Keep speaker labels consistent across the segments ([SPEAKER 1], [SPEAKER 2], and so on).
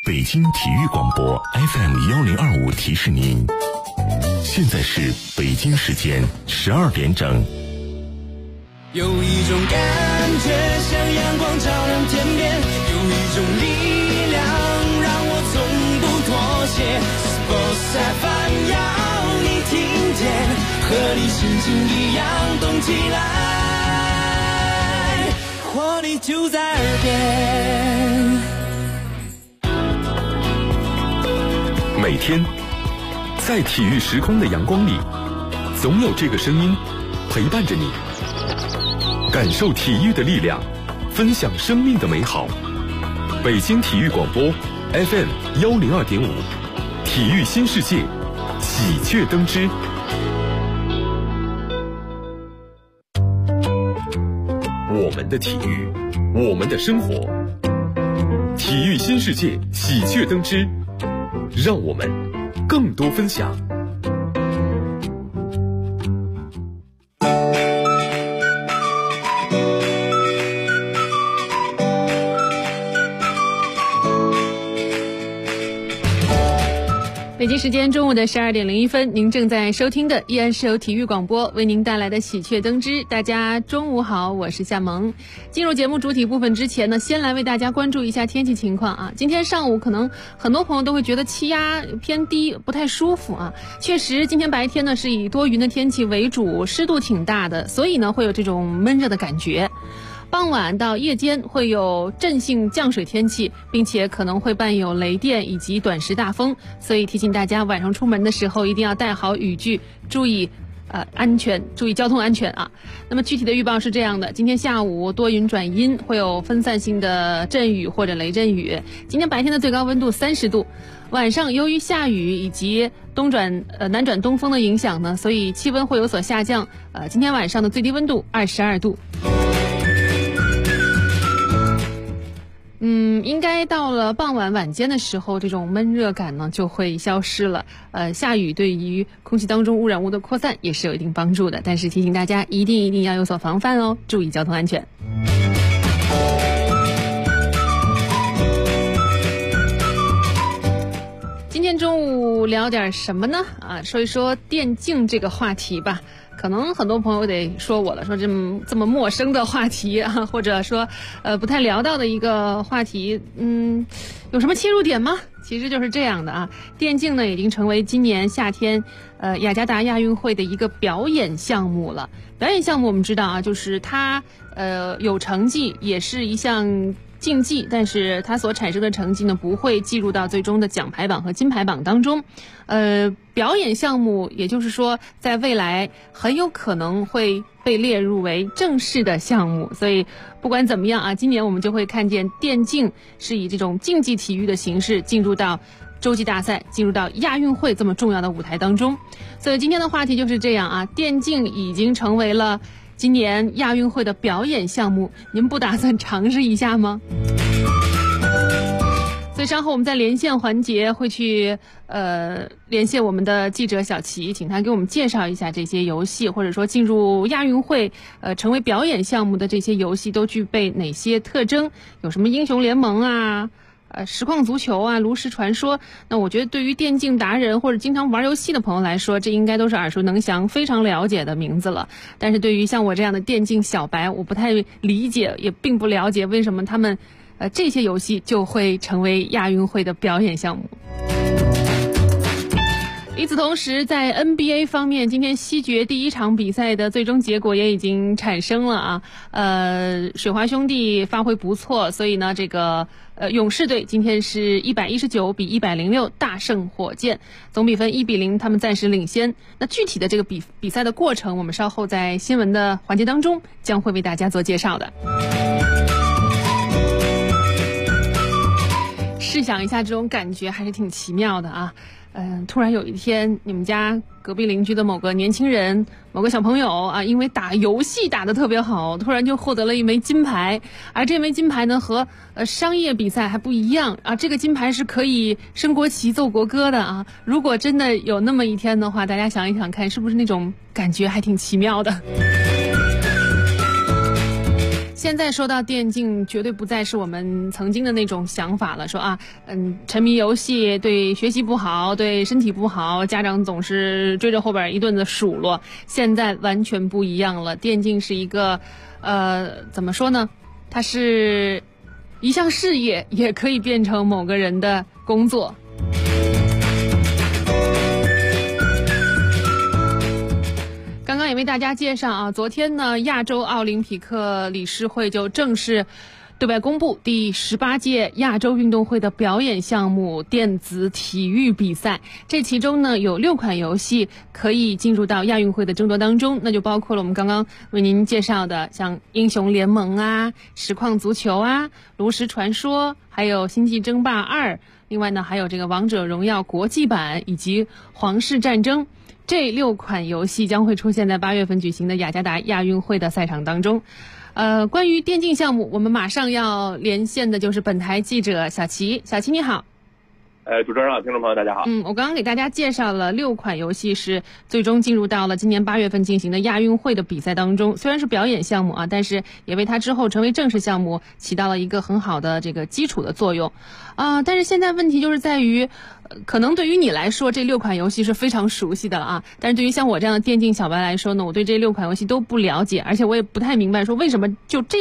[SPEAKER 1] 北京体育广播 FM1025提示您，现在是北京时间12点整。
[SPEAKER 2] 有一种感觉像阳光照亮天边，有一种力量让我从不妥协。Sports FM 要你听见，和你心情一样动起来，活力就在耳边。
[SPEAKER 3] 每天在体育时空的阳光里，总有这个声音陪伴着你，感受体育的力量，分享生命的美好。北京体育广播 FM102.5，体育新世界，喜鹊登枝。我们的体育，我们的生活，体育新世界，喜鹊登枝，让我们更多分享。
[SPEAKER 4] 北京时间中午的12点01分，您正在收听的依然是由体育广播为您带来的喜鹊登枝。大家中午好，我是夏萌。进入节目主体部分之前呢，先来为大家关注一下天气情况啊。今天上午可能很多朋友都会觉得气压偏低，不太舒服啊。确实，今天白天呢是以多云的天气为主，湿度挺大的，所以呢会有这种闷热的感觉。傍晚到夜间会有阵性降水天气，并且可能会伴有雷电以及短时大风，所以提醒大家晚上出门的时候一定要带好雨具，注意安全，注意交通安全啊。那么具体的预报是这样的，今天下午多云转阴，会有分散性的阵雨或者雷阵雨。今天白天的最高温度30度，晚上由于下雨以及南转东风的影响呢，所以气温会有所下降。今天晚上的最低温度22度。应该到了傍晚晚间的时候，这种闷热感呢就会消失了。下雨对于空气当中污染物的扩散也是有一定帮助的，但是提醒大家一定要有所防范哦，注意交通安全。今天中午聊点什么呢？说一说电竞这个话题吧。可能很多朋友得说我了，说这么陌生的话题啊，或者说不太聊到的一个话题，有什么切入点吗？其实就是这样的啊，电竞呢已经成为今年夏天雅加达亚运会的一个表演项目了。表演项目我们知道啊，就是它有成绩，也是一项竞技，但是它所产生的成绩呢不会计入到最终的奖牌榜和金牌榜当中。表演项目也就是说在未来很有可能会被列入为正式的项目，所以不管怎么样啊，今年我们就会看见电竞是以这种竞技体育的形式进入到洲际大赛，进入到亚运会这么重要的舞台当中。所以今天的话题就是这样啊，电竞已经成为了今年亚运会的表演项目，您不打算尝试一下吗？所以稍后我们在连线环节会去连线我们的记者小齐，请他给我们介绍一下这些游戏，或者说进入亚运会成为表演项目的这些游戏都具备哪些特征，有什么英雄联盟啊，实况足球啊，炉石传说。那我觉得对于电竞达人或者经常玩游戏的朋友来说，这应该都是耳熟能详非常了解的名字了。但是对于像我这样的电竞小白，我不太理解，也并不了解为什么他们这些游戏就会成为亚运会的表演项目。与此同时，在 NBA 方面，今天西决第一场比赛的最终结果也已经产生了啊。水花兄弟发挥不错，所以呢，这个勇士队今天是119比106大胜火箭，总比分1-0，他们暂时领先。那具体的这个比赛的过程，我们稍后在新闻的环节当中将会为大家做介绍的。试想一下，这种感觉还是挺奇妙的啊。突然有一天，你们家隔壁邻居的某个年轻人、某个小朋友啊，因为打游戏打得特别好，突然就获得了一枚金牌。而这枚金牌呢，和商业比赛还不一样啊，这个金牌是可以升国旗、奏国歌的啊。如果真的有那么一天的话，大家想一想看，是不是那种感觉还挺奇妙的？现现在说到电竞，绝对不再是我们曾经的那种想法了，说啊，沉迷游戏对学习不好，对身体不好，家长总是追着后边一顿的数落。现在完全不一样了，电竞是一个，怎么说呢？它是一项事业，也可以变成某个人的工作。刚刚也为大家介绍啊，昨天呢，亚洲奥林匹克理事会就正式对外公布第18届亚洲运动会的表演项目电子体育比赛。这其中呢，有6款游戏可以进入到亚运会的争夺当中，那就包括了我们刚刚为您介绍的像英雄联盟啊、实况足球啊、炉石传说，还有星际争霸2，另外呢还有这个王者荣耀国际版以及皇室战争。这6款游戏将会出现在8月份举行的雅加达亚运会的赛场当中。关于电竞项目，我们马上要连线的就是本台记者小齐。小齐你好。
[SPEAKER 5] 主持人好，听众朋友大家好。
[SPEAKER 4] 我刚刚给大家介绍了6款游戏是最终进入到了今年8月份进行的亚运会的比赛当中。虽然是表演项目啊，但是也为它之后成为正式项目起到了一个很好的这个基础的作用。但是现在问题就是在于，可能对于你来说这6款游戏是非常熟悉的了啊，但是对于像我这样的电竞小白来说呢，我对这6款游戏都不了解，而且我也不太明白说为什么就这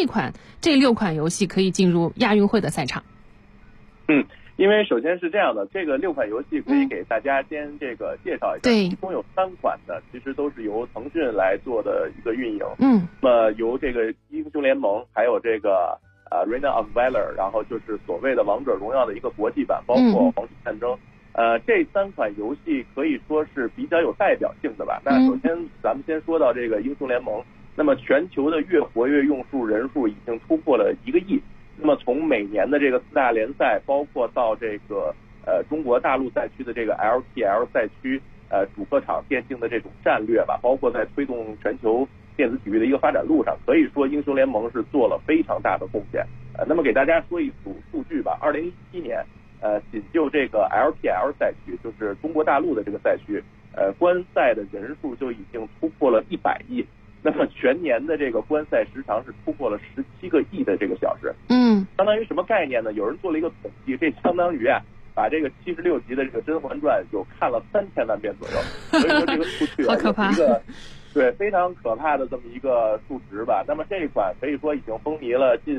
[SPEAKER 4] 6款游戏可以进入亚运会的赛场。
[SPEAKER 5] 因为首先是这样的，这个6款游戏可以给大家先这个介绍一下。
[SPEAKER 4] 对，
[SPEAKER 5] 一共有3款的，其实都是由腾讯来做的一个运营。
[SPEAKER 4] 那
[SPEAKER 5] 么由这个英雄联盟，还有这个Arena of Valor， 然后就是所谓的王者荣耀的一个国际版，包括皇室战争。这3款游戏可以说是比较有代表性的吧。那首先咱们先说到这个英雄联盟，那么全球的月活跃用户人数已经突破了1个亿。那么从每年的这个4大联赛，包括到这个中国大陆赛区的这个 LPL 赛区主客场电竞的这种战略吧，包括在推动全球电子体育的一个发展路上，可以说英雄联盟是做了非常大的贡献。那么给大家说一组数据吧，2017年仅就这个 LPL 赛区，就是中国大陆的这个赛区，观赛的人数就已经突破了100亿。那么全年的这个观赛时长是突破了17个亿的这个小时。相当于什么概念呢？有人做了一个统计，这相当于把这个76集的这个《甄嬛传》有看了3000万遍左右。所以说这个数据是一个对非常可怕的这么一个数值吧。那么这一款可以说已经风靡了近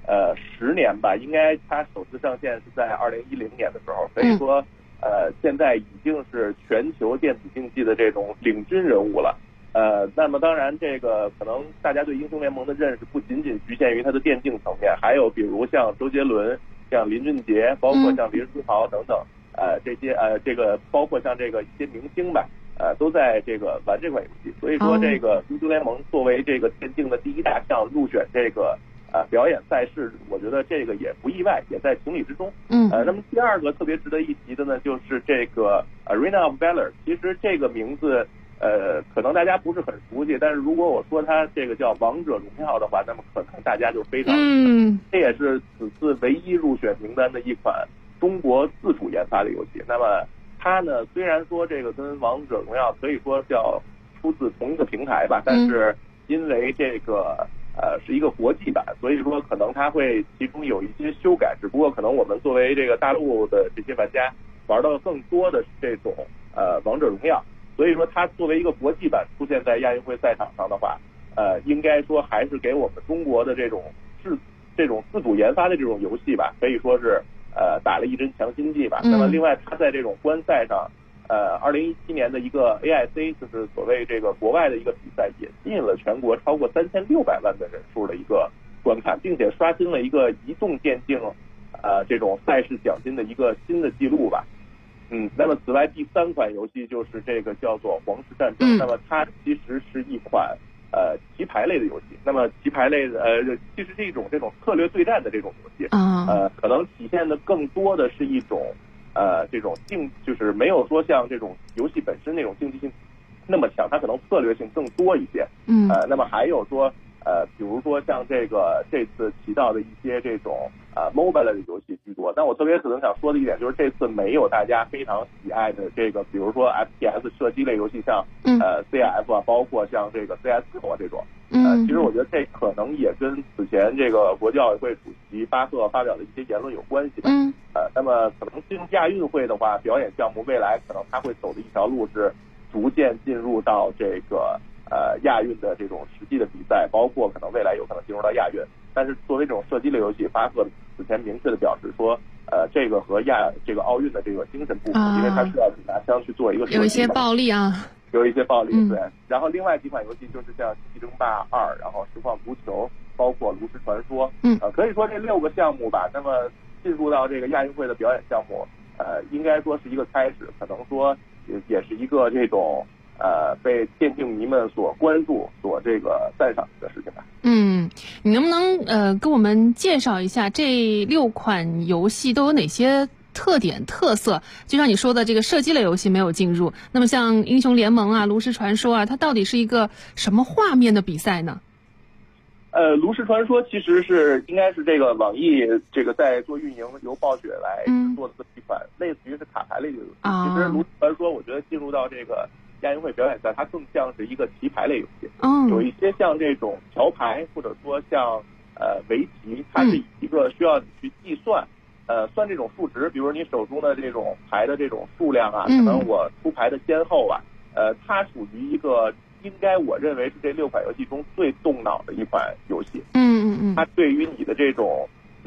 [SPEAKER 5] 10年吧，应该它首次上线是在2010年的时候，可以说现在已经是全球电子竞技的这种领军人物了。那么当然这个可能大家对英雄联盟的认识不仅仅局限于它的电竞层面，还有比如像周杰伦、像林俊杰，包括像林书豪等等，这些这个包括像这个一些明星吧，都在这个玩这款游戏。所以说这个英雄联盟作为这个电竞的第1大项入选这个表演赛事，我觉得这个也不意外，也在情理之中。那么第2个特别值得一提的呢，就是这个 Arena of Valor。其实这个名字可能大家不是很熟悉，但是如果我说它这个叫王者荣耀的话，那么可能大家就非常这也是此次唯一入选名单的一款中国自主研发的游戏。那么它呢，虽然说这个跟王者荣耀可以说叫出自同一个平台吧，但是因为这个是一个国际版，所以说可能它会其中有一些修改，只不过可能我们作为这个大陆的这些玩家玩到更多的是这种王者荣耀。所以说它作为一个国际版出现在亚运会赛场上的话，应该说还是给我们中国的这种自主研发的这种游戏吧，可以说是打了一针强心剂吧。那么另外它在这种观赛上，2017年的一个 AIC 就是所谓这个国外的一个比赛，也吸引了全国超过3600万的人数的一个观看，并且刷新了一个移动电竞这种赛事奖金的一个新的记录吧。那么此外第3款游戏就是这个叫做皇室战争。那么它其实是一款棋牌类的游戏。那么棋牌类的其实是一种这种策略对战的这种游戏。可能体现的更多的是一种这种就是没有说像这种游戏本身那种竞技性那么强，它可能策略性更多一些。那么还有说比如说像这次提到的一些这种mobile 的游戏居多。但我特别可能想说的一点就是这次没有大家非常喜爱的这个，比如说 FPS 射击类游戏，像CF 包括像这个 CS:GO 这种。 其实我觉得这可能也跟此前这个国际奥委会主席巴赫发表的一些言论有关系吧。那么可能进入亚运会的话，表演项目未来可能他会走的一条路是逐渐进入到这个亚运的这种实际的比赛，包括可能未来有可能进入到亚运。但是作为这种射击类游戏，巴赫此前明确的表示说，这个和这个奥运的这个精神不符，因为他需要拿枪去做一个射击，
[SPEAKER 4] 有一些暴力啊。
[SPEAKER 5] 有一些暴力，对。然后另外几款游戏就是像《星际争霸2》，然后实况足球，包括炉石传说，可以说这6个项目吧。那么进入到这个亚运会的表演项目，应该说是一个开始，可能说也是一个这种被电竞迷们所关注、所这个赞赏的事情吧。
[SPEAKER 4] 你能不能跟我们介绍一下这6款游戏都有哪些特点特色？就像你说的，这个射击类游戏没有进入，那么像英雄联盟啊、炉石传说啊，它到底是一个什么画面的比赛呢？
[SPEAKER 5] 炉石传说其实应该是这个网易这个在做运营，由暴雪来做的一款类似于是卡牌类的游戏。其实炉石传说我觉得进入到这个亚运会表演赛，它更像是一个棋牌类游戏。有一些像这种桥牌，或者说像围棋，它是以一个需要你去计算。算这种数值，比如你手中的这种牌的这种数量啊，可能我出牌的先后啊，它属于一个应该我认为是这6款游戏中最动脑的一款游戏。它对于你的这种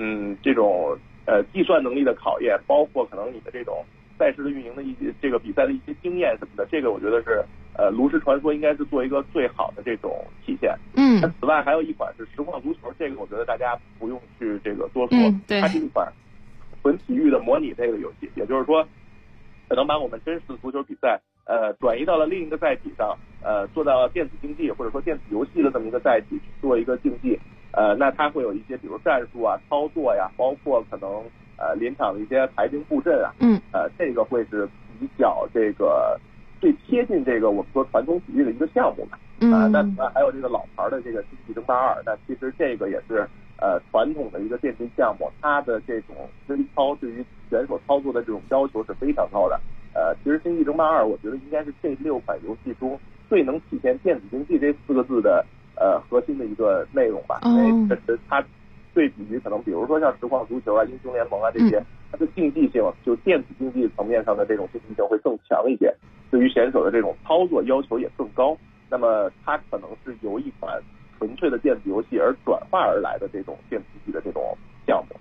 [SPEAKER 5] 计算能力的考验，包括可能你的这种赛事的运营的一些这个比赛的一些经验什么的，这个我觉得是炉石传说应该是做一个最好的这种体现。那此外还有一款是实况足球，这个我觉得大家不用去这个多说，它是一款纯体育的模拟类的游戏，也就是说，可能把我们真实的足球比赛，转移到了另一个载体上，做到电子竞技或者说电子游戏的这么一个载体去做一个竞技，那它会有一些比如战术啊、操作呀，包括可能临场的一些排兵布阵啊，这个会是比较这个最贴近这个我们说传统体育的一个项目吧。那此外还有这个老牌的这个《星际争霸2》，那其实这个也是。传统的一个电竞项目，它的这种实操对于选手操作的这种要求是非常高的。其实《星际争霸2》我觉得应该是这6款游戏中最能体现电子竞技这4个字的核心的一个内容吧。因为这是它对比于可能比如说像实况足球啊、英雄联盟啊这些，它的竞技性就电子竞技层面上的这种竞技性会更强一些，对于选手的这种操作要求也更高。那么它可能是由一款纯粹的电子游戏而转化而来的这种电子竞技的这种项目。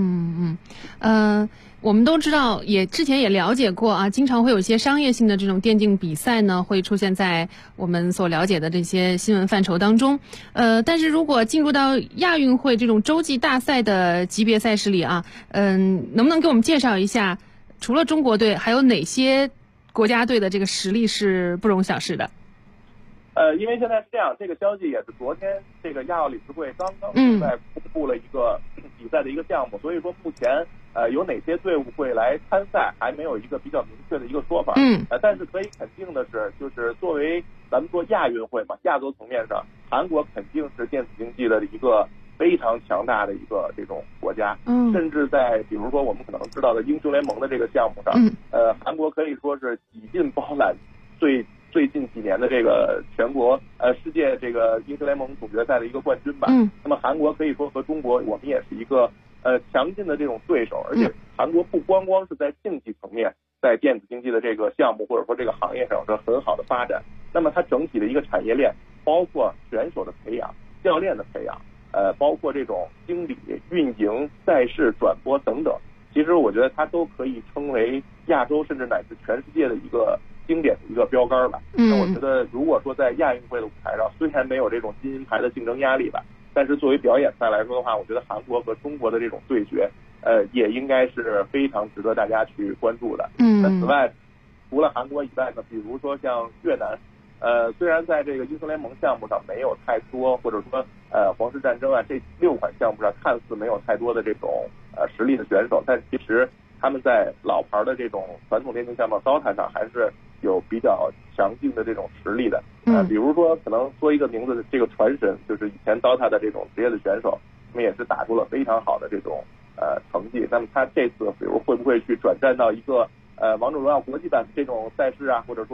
[SPEAKER 4] 我们都知道，之前也了解过啊，经常会有一些商业性的这种电竞比赛呢，会出现在我们所了解的这些新闻范畴当中。但是如果进入到亚运会这种洲际大赛的级别赛事里啊，能不能给我们介绍一下，除了中国队，还有哪些国家队的这个实力是不容小视的？
[SPEAKER 5] 因为现在是这样，这个消息也是昨天这个亚奥理事会刚刚在公布了一个比赛的一个项目，所以说目前有哪些队伍会来参赛还没有一个比较明确的一个说法。但是可以肯定的是，就是作为咱们说亚运会嘛，亚洲层面上，韩国肯定是电子竞技的一个非常强大的一个这种国家。甚至在比如说我们可能知道的英雄联盟的这个项目上，韩国可以说是几近包揽最近几年的这个全国世界这个英雄联盟总决赛的一个冠军吧。那么韩国可以说和中国我们也是一个强劲的这种对手，而且韩国不光是在竞技层面，在电子竞技的这个项目或者说这个行业上有着很好的发展。那么它整体的一个产业链，包括选手的培养、教练的培养，包括这种经理、运营、赛事转播等等，其实我觉得它都可以称为亚洲甚至乃至全世界的一个经典的一个标杆吧。那我觉得如果说在亚运会的舞台上，虽然没有这种金银牌的竞争压力吧，但是作为表演赛来说的话，我觉得韩国和中国的这种对决，也应该是非常值得大家去关注的。那此外，除了韩国以外呢，比如说像越南，虽然在这个英雄联盟项目上没有太多，或者说皇室战争啊这6款项目上看似没有太多的这种实力的选手，但其实他们在老牌的这种传统电竞项目 DOTA 上还是有比较强劲的这种实力的。比如说可能说一个名字，这个传神就是以前 DOTA 的这种职业的选手，他们也是打出了非常好的这种成绩。那么他这次比如会不会去转战到一个王者荣耀国际版这种赛事啊，或者说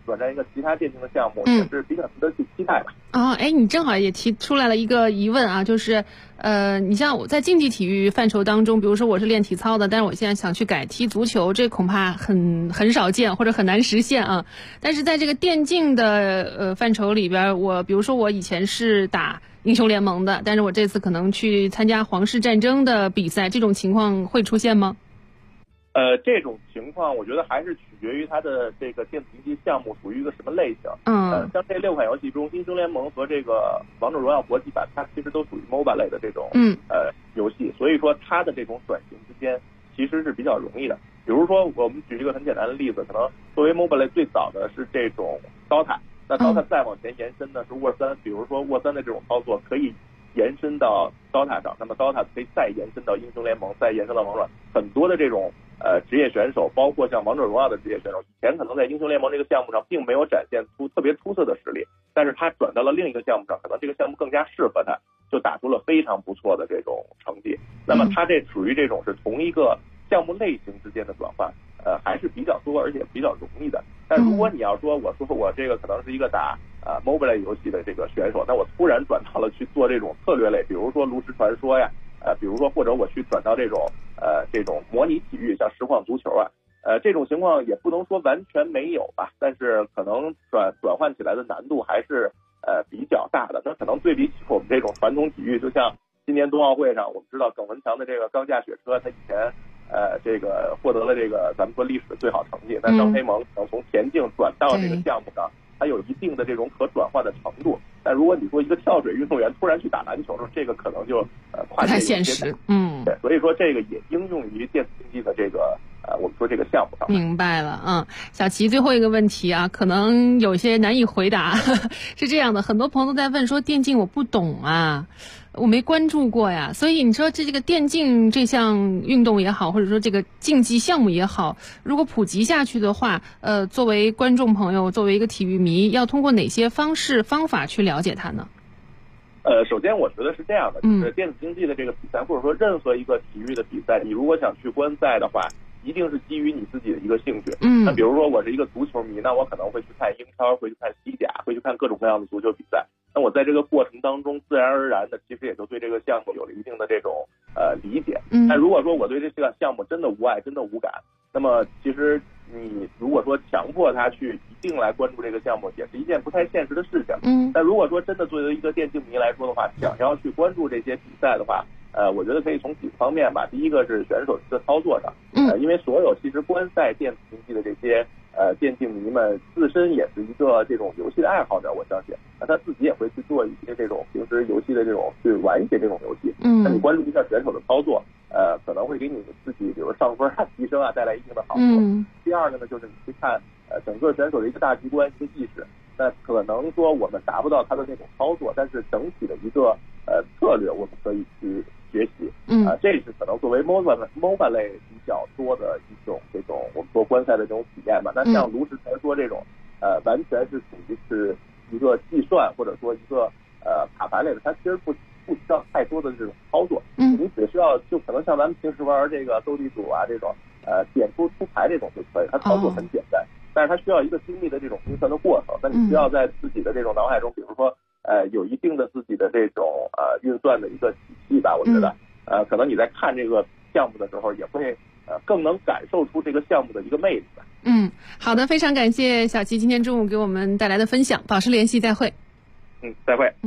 [SPEAKER 5] 转战一个其他电竞的项目，也是比较值得去期待吧。
[SPEAKER 4] 你正好也提出来了一个疑问啊，就是你像我在竞技体育范畴当中，比如说我是练体操的，但是我现在想去改踢足球，这恐怕很少见或者很难实现啊。但是在这个电竞的范畴里边，比如说我以前是打英雄联盟的，但是我这次可能去参加皇室战争的比赛，这种情况会出现吗？
[SPEAKER 5] 这种情况我觉得还是取决于它的这个电子竞技项目属于一个什么类型。像这6款游戏中，英雄联盟和这个王者荣耀国际版，它其实都属于 MOBA 类的这种游戏，所以说它的这种转型之间其实是比较容易的。比如说我们举一个很简单的例子，可能作为 MOBA 类最早的是这种 DOTA， 那 DOTA 再往前延伸的是沃3，比如说沃3的这种操作可以延伸到 DOTA 上，那么 DOTA 可以再延伸到英雄联盟，再延伸到王者，很多的这种职业选手，包括像王者荣耀的职业选手，以前可能在英雄联盟这个项目上并没有展现出特别出色的实力，但是他转到了另一个项目上，可能这个项目更加适合他，就打出了非常不错的这种成绩。那么他这属于这种是同一个项目类型之间的转换，还是比较多而且比较容易的。但如果你要说我这个可能是一个打MOBA 类游戏的这个选手，那我突然转到了去做这种策略类，比如说炉石传说呀，比如说或者我去转到这种模拟体育，像实况足球啊，这种情况也不能说完全没有吧，但是可能转换起来的难度还是比较大的。那可能对比起我们这种传统体育，就像今年冬奥会上，我们知道耿文强的这个钢架雪车，他以前这个获得了这个咱们说历史的最好成绩，但张培萌可能从田径转到这个项目上，它有一定的这种可转换的程度。但如果你说一个跳水运动员突然去打篮球，这个可能就
[SPEAKER 4] 不太现实。
[SPEAKER 5] 对，所以说这个也应用于电子竞技的这个我们说这个项目上。
[SPEAKER 4] 明白了。小齐，最后一个问题啊，可能有些难以回答。是这样的，很多朋友都在问说电竞我不懂啊，我没关注过呀，所以你说这个电竞这项运动也好，或者说这个竞技项目也好，如果普及下去的话，作为观众朋友，作为一个体育迷，要通过哪些方法去了解它呢？
[SPEAKER 5] 首先我觉得是这样的，就是电子竞技的这个比赛，或者说任何一个体育的比赛，你如果想去观赛的话，一定是基于你自己的一个兴趣。那比如说我是一个足球迷，那我可能会去看英超，会去看西甲，会去看各种各样的足球比赛。那我在这个过程当中，自然而然的，其实也就对这个项目有了一定的这种理解。但如果说我对这个项目真的无爱，真的无感，那么其实你如果说强迫他去一定来关注这个项目，也是一件不太现实的事情。但如果说真的作为一个电竞迷来说的话，想要去关注这些比赛的话，我觉得可以从几个方面吧。第一个是选手的操作上，因为所有其实观赛电子竞技的这些电竞迷们自身也是一个这种游戏的爱好者，我相信，那他自己也会去做一些这种平时游戏的这种去玩一些这种游戏。那你关注一下选手的操作，可能会给你自己比如上分啊、提升啊带来一定的好处。第二个呢，就是你去看整个选手的一个大局观、一个意识。那可能说我们达不到他的那种操作，但是整体的一个策略我们可以去学习。这是可能作为 MOBA 类比较多的一种这种我们说观赛的这种体验吧。那像炉石传说这种完全是属于是一个计算或者说一个卡牌类的，它其实不需要太多的这种操作。你只需要就可能像咱们平时玩这个斗地主啊这种点出牌这种就可以，它操作很简单。但是它需要一个精密的这种运算的过程，那你需要在自己的这种脑海中，比如说有一定的自己的这种运算的一个体系吧，我觉得可能你在看这个项目的时候，也会更能感受出这个项目的一个魅力吧。
[SPEAKER 4] 好的，非常感谢小齐今天中午给我们带来的分享，保持联系，再会。
[SPEAKER 5] 再会。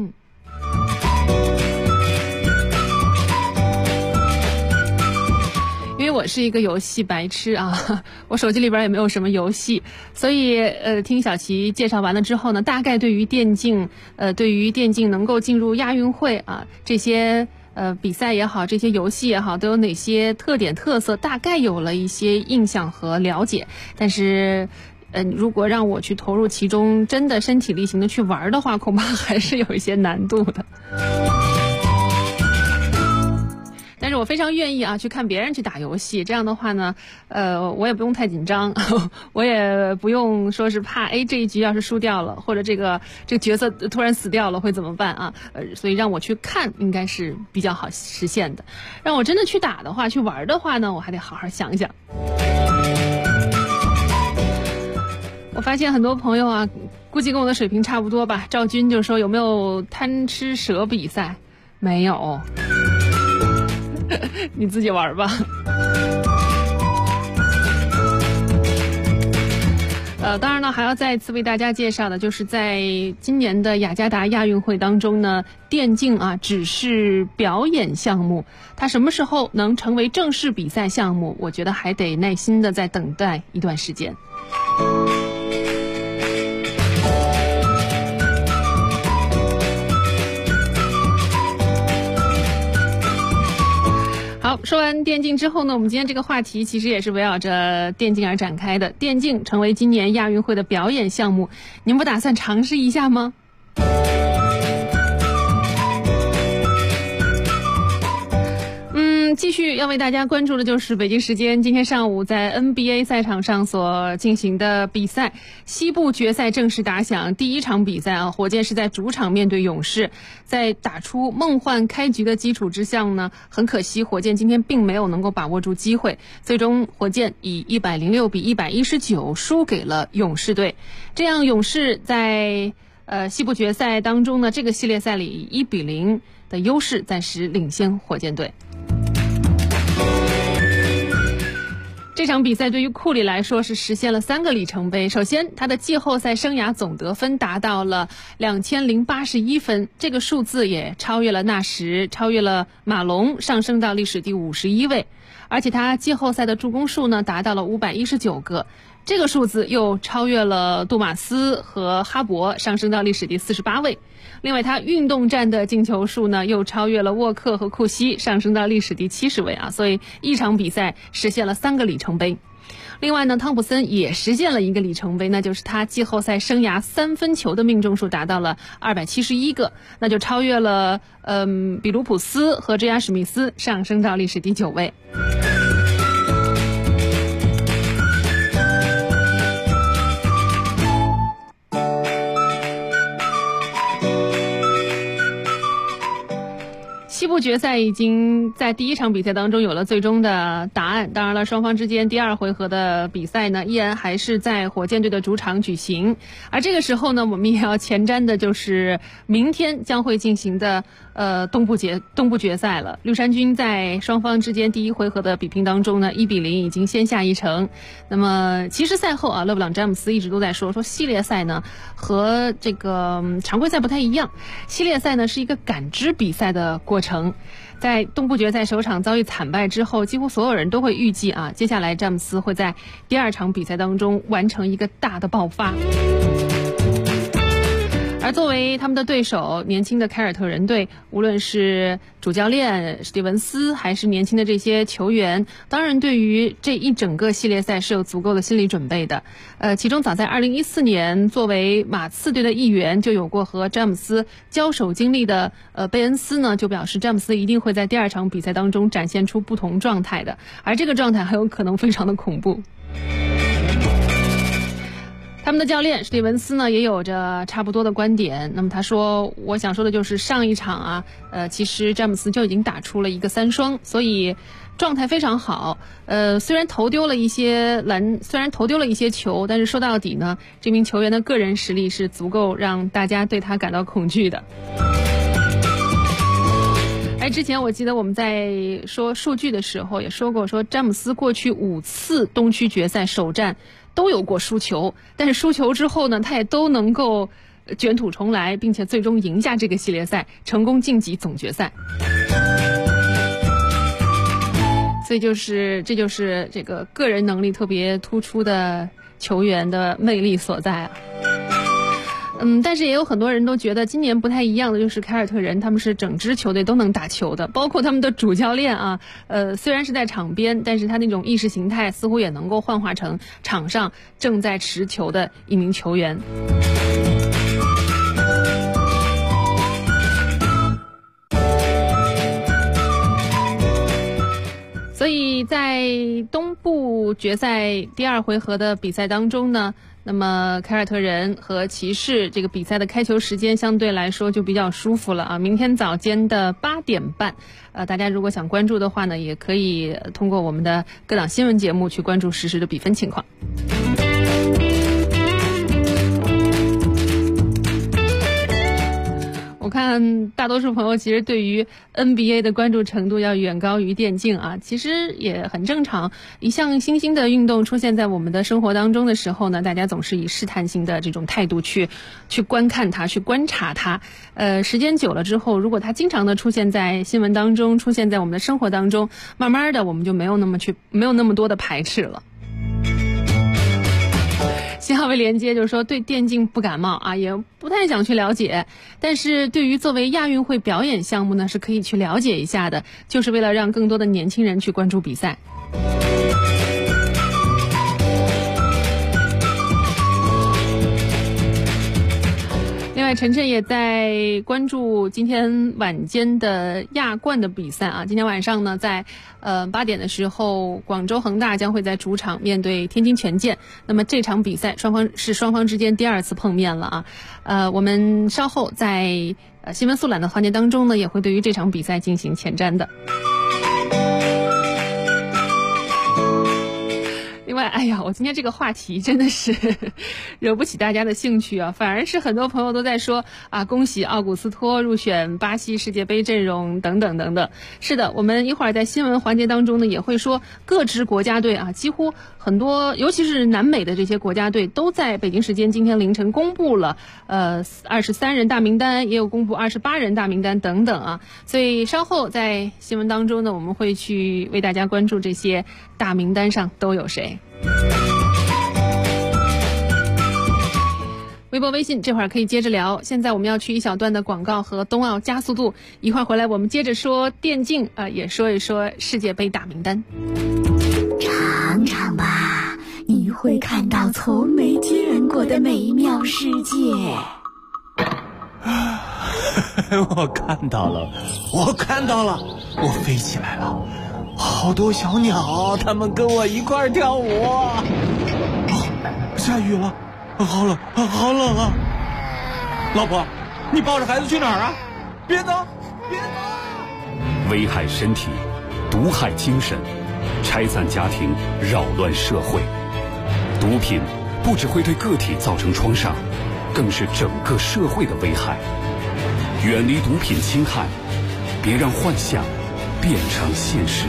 [SPEAKER 4] 因为我是一个游戏白痴啊，我手机里边也没有什么游戏，所以听小齐介绍完了之后呢，大概对于电竞能够进入亚运会啊这些比赛也好，这些游戏也好，都有哪些特点特色，大概有了一些印象和了解。但是如果让我去投入其中，真的身体力行的去玩的话，恐怕还是有一些难度的。但是我非常愿意啊去看别人去打游戏，这样的话呢我也不用太紧张，我也不用说是怕这一局要是输掉了，或者这个角色突然死掉了会怎么办啊所以让我去看应该是比较好实现的。让我真的去打的话，去玩的话呢，我还得好好想想。 我发现很多朋友啊，估计跟我的水平差不多吧。赵军就说有没有贪吃蛇比赛？没有，你自己玩吧。当然呢，还要再次为大家介绍的就是在今年的雅加达亚运会当中呢，电竞啊只是表演项目，它什么时候能成为正式比赛项目，我觉得还得耐心的再等待一段时间。好，说完电竞之后呢，我们今天这个话题其实也是围绕着电竞而展开的。电竞成为今年亚运会的表演项目，您不打算尝试一下吗？继续要为大家关注的就是北京时间今天上午在 NBA 赛场上所进行的比赛，西部决赛正式打响。第一场比赛啊，火箭是在主场面对勇士，在打出梦幻开局的基础之上呢，很可惜火箭今天并没有能够把握住机会，最终火箭以106比119输给了勇士队。这样勇士在西部决赛当中呢，这个系列赛里以1比0的优势暂时领先火箭队。这场比赛对于库里来说是实现了3个里程碑。首先，他的季后赛生涯总得分达到了2081分，这个数字也超越了纳什，超越了马龙，上升到历史第51位。而且他季后赛的助攻数呢达到了519个，这个数字又超越了杜马斯和哈勃，上升到历史第48位。另外，他运动战的进球数呢又超越了沃克和库西，上升到历史第70位啊！所以一场比赛实现了3个里程碑。另外呢，汤普森也实现了一个里程碑，那就是他季后赛生涯3分球的命中数达到了271个，那就超越了比卢普斯和杰亚史密斯，上升到历史第9位。西部决赛已经在第一场比赛当中有了最终的答案，当然了，双方之间第2回合的比赛呢，依然还是在火箭队的主场举行。而这个时候呢，我们也要前瞻的就是明天将会进行的东部决赛了。绿衫军在双方之间第1回合的比拼当中呢，1比0已经先下一城。那么其实赛后啊，勒布朗詹姆斯一直都在说系列赛呢和这个常规赛不太一样，系列赛呢是一个感知比赛的过程。在东部决赛首场遭遇惨败之后，几乎所有人都会预计啊，接下来詹姆斯会在第2场比赛当中完成一个大的爆发。而作为他们的对手，年轻的凯尔特人队，无论是主教练史蒂文斯还是年轻的这些球员，当然对于这一整个系列赛是有足够的心理准备的。其中早在2014年，作为马刺队的一员，就有过和詹姆斯交手经历的贝恩斯呢，就表示詹姆斯一定会在第2场比赛当中展现出不同状态的，而这个状态很有可能非常的恐怖。他们的教练史蒂文斯呢也有着差不多的观点。那么他说，我想说的就是上一场啊，其实詹姆斯就已经打出了一个3双，所以状态非常好。虽然投丢了一些球，但是说到底呢，这名球员的个人实力是足够让大家对他感到恐惧的。之前我记得我们在说数据的时候也说过，说詹姆斯过去5次东区决赛首战都有过输球，但是输球之后呢，他也都能够卷土重来，并且最终赢下这个系列赛，成功晋级总决赛。所以这就是这个个人能力特别突出的球员的魅力所在啊。但是也有很多人都觉得今年不太一样的就是凯尔特人，他们是整支球队都能打球的，包括他们的主教练啊，虽然是在场边，但是他那种意识形态似乎也能够幻化成场上正在持球的一名球员。所以在东部决赛第2回合的比赛当中呢，那么凯尔特人和骑士这个比赛的开球时间相对来说就比较舒服了啊。明天早间的8点半，大家如果想关注的话呢，也可以通过我们的各档新闻节目去关注实时的比分情况。 看大多数朋友其实对于 NBA 的关注程度要远高于电竞啊，其实也很正常。一项新兴的运动出现在我们的生活当中的时候呢，大家总是以试探性的这种态度去观看它，去观察它。时间久了之后，如果它经常的出现在新闻当中，出现在我们的生活当中，慢慢的我们就没有那么多的排斥了。信号为连接就是说对电竞不感冒啊，也不太想去了解，但是对于作为亚运会表演项目呢，是可以去了解一下的，就是为了让更多的年轻人去关注比赛。另外，晨晨也在关注今天晚间的亚冠的比赛啊。今天晚上呢，在8点的时候，广州恒大将会在主场面对天津权健。那么这场比赛双方之间第2次碰面了啊。我们稍后在新闻速览的环节当中呢，也会对于这场比赛进行前瞻的。另外，哎呀，我今天这个话题真的是惹不起大家的兴趣啊，反而是很多朋友都在说啊，恭喜奥古斯托入选巴西世界杯阵容等等等等。是的，我们一会儿在新闻环节当中呢，也会说各支国家队啊，几乎很多，尤其是南美的这些国家队，都在北京时间今天凌晨公布了23人大名单，也有公布28人大名单等等啊。所以稍后在新闻当中呢，我们会去为大家关注这些大名单上都有谁。微博微信这会儿可以接着聊，现在我们要去一小段的广告和冬奥加速度，一会儿回来我们接着说电竞也说一说世界杯大名单。
[SPEAKER 6] 尝尝吧，你会看到从没见过的美妙世界。
[SPEAKER 7] 我看到了，我飞起来了，好多小鸟，它们跟我一块跳舞。下雨了，好冷啊！老婆，你抱着孩子去哪儿啊？别走！
[SPEAKER 3] 危害身体，毒害精神，拆散家庭，扰乱社会。毒品不只会对个体造成创伤，更是整个社会的危害。远离毒品侵害，别让幻想变成现实。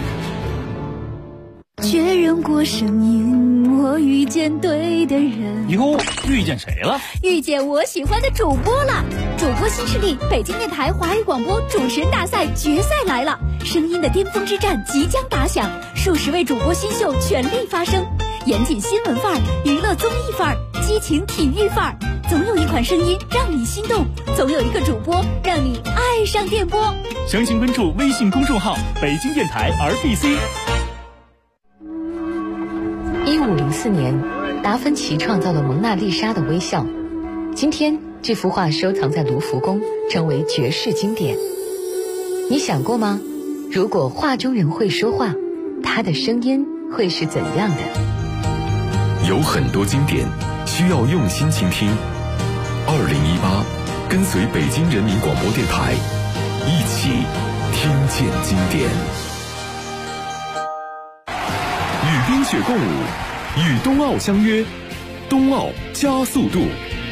[SPEAKER 6] 确认过声音，我遇见对的人。
[SPEAKER 7] 哟，遇见谁了？
[SPEAKER 6] 遇见我喜欢的主播了。主播新势力，北京电台华语广播主持人大赛决赛来了，声音的巅峰之战即将打响，数十位主播新秀全力发声，严谨新闻范儿，娱乐综艺范儿，激情体育范儿。总有一款声音让你心动，总有一个主播让你爱上电波。
[SPEAKER 8] 详情关注微信公众号北京电台 RBC。
[SPEAKER 9] 1504年，达芬奇创造了蒙娜丽莎的微笑。今天，这幅画收藏在卢浮宫，成为绝世经典。你想过吗？如果画中人会说话，他的声音会是怎样的？
[SPEAKER 1] 有很多经典需要用心倾听。2018，跟随北京人民广播电台，一起听见经典。与冰雪共舞，与冬奥相约，冬奥加速度。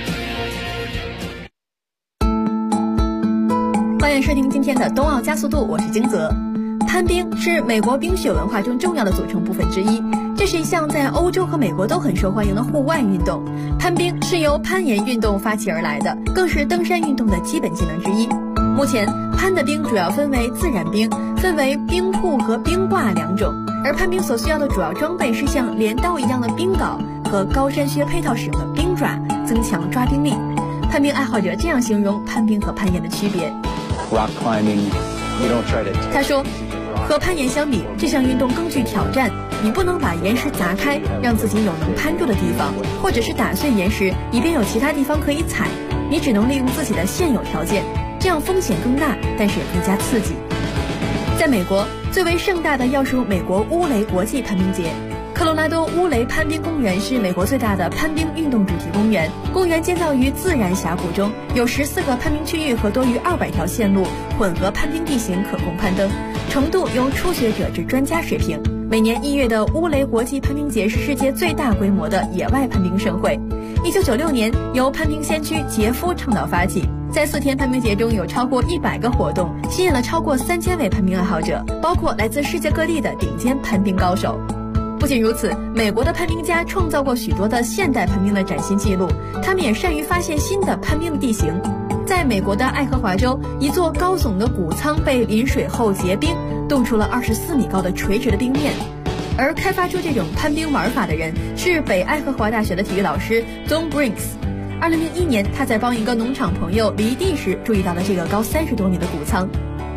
[SPEAKER 10] 欢迎收听今天的冬奥加速度，我是金泽。攀冰是美国冰雪文化中重要的组成部分之一，这是一项在欧洲和美国都很受欢迎的户外运动。攀冰是由攀岩运动发起而来的，更是登山运动的基本技能之一。目前，攀的冰主要分为自然冰，分为冰瀑和冰挂两种，而攀冰所需要的主要装备是像镰刀一样的冰镐和高山靴配套使用的冰爪，增强抓冰力。攀冰爱好者这样形容攀冰和攀岩的区别。
[SPEAKER 11] Rock climbing, you don't try to...
[SPEAKER 10] 他说，和攀岩相比，这项运动更具挑战。你不能把岩石砸开，让自己有能攀住的地方，或者是打碎岩石，以便有其他地方可以踩。你只能利用自己的现有条件，这样风险更大，但是也更加刺激。在美国，最为盛大的要数美国乌雷国际攀冰节。科罗拉多乌雷攀冰公园是美国最大的攀冰运动主题公园。公园建造于自然峡谷中，有14个攀冰区域和多于200条线路，混合攀冰地形可供攀登，程度由初学者至专家水平。每年1月的乌雷国际攀冰节是世界最大规模的野外攀冰盛会。1996年由攀冰先驱杰夫倡导发起， 在4天攀冰节中，有超过100个活动，吸引了超过3000位攀冰爱好者，包括来自世界各地的顶尖攀冰高手。不仅如此，美国的攀冰家创造过许多的现代攀冰的崭新纪录，他们也善于发现新的攀冰的地形。在美国的爱荷华州，一座高耸的谷仓被淋水后结冰，冻出了24米高的垂直的冰面。而开发出这种攀冰玩法的人是北爱荷华大学的体育老师 Don Brinks。2001年，他在帮一个农场朋友犁地时注意到了这个高30多米的谷仓。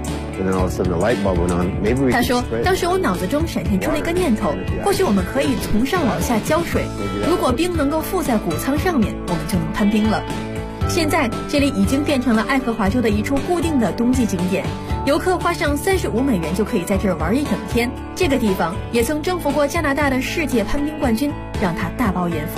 [SPEAKER 10] 他说，当时我脑子中闪现出了一个念头，或许我们可以从上往下浇水，如果冰能够附在谷仓上面，我们就能攀冰了。现在这里已经变成了爱荷华州的一处固定的冬季景点，游客花上35美元就可以在这儿玩一整天。这个地方也曾征服过加拿大的世界攀冰冠军，让他大饱眼福。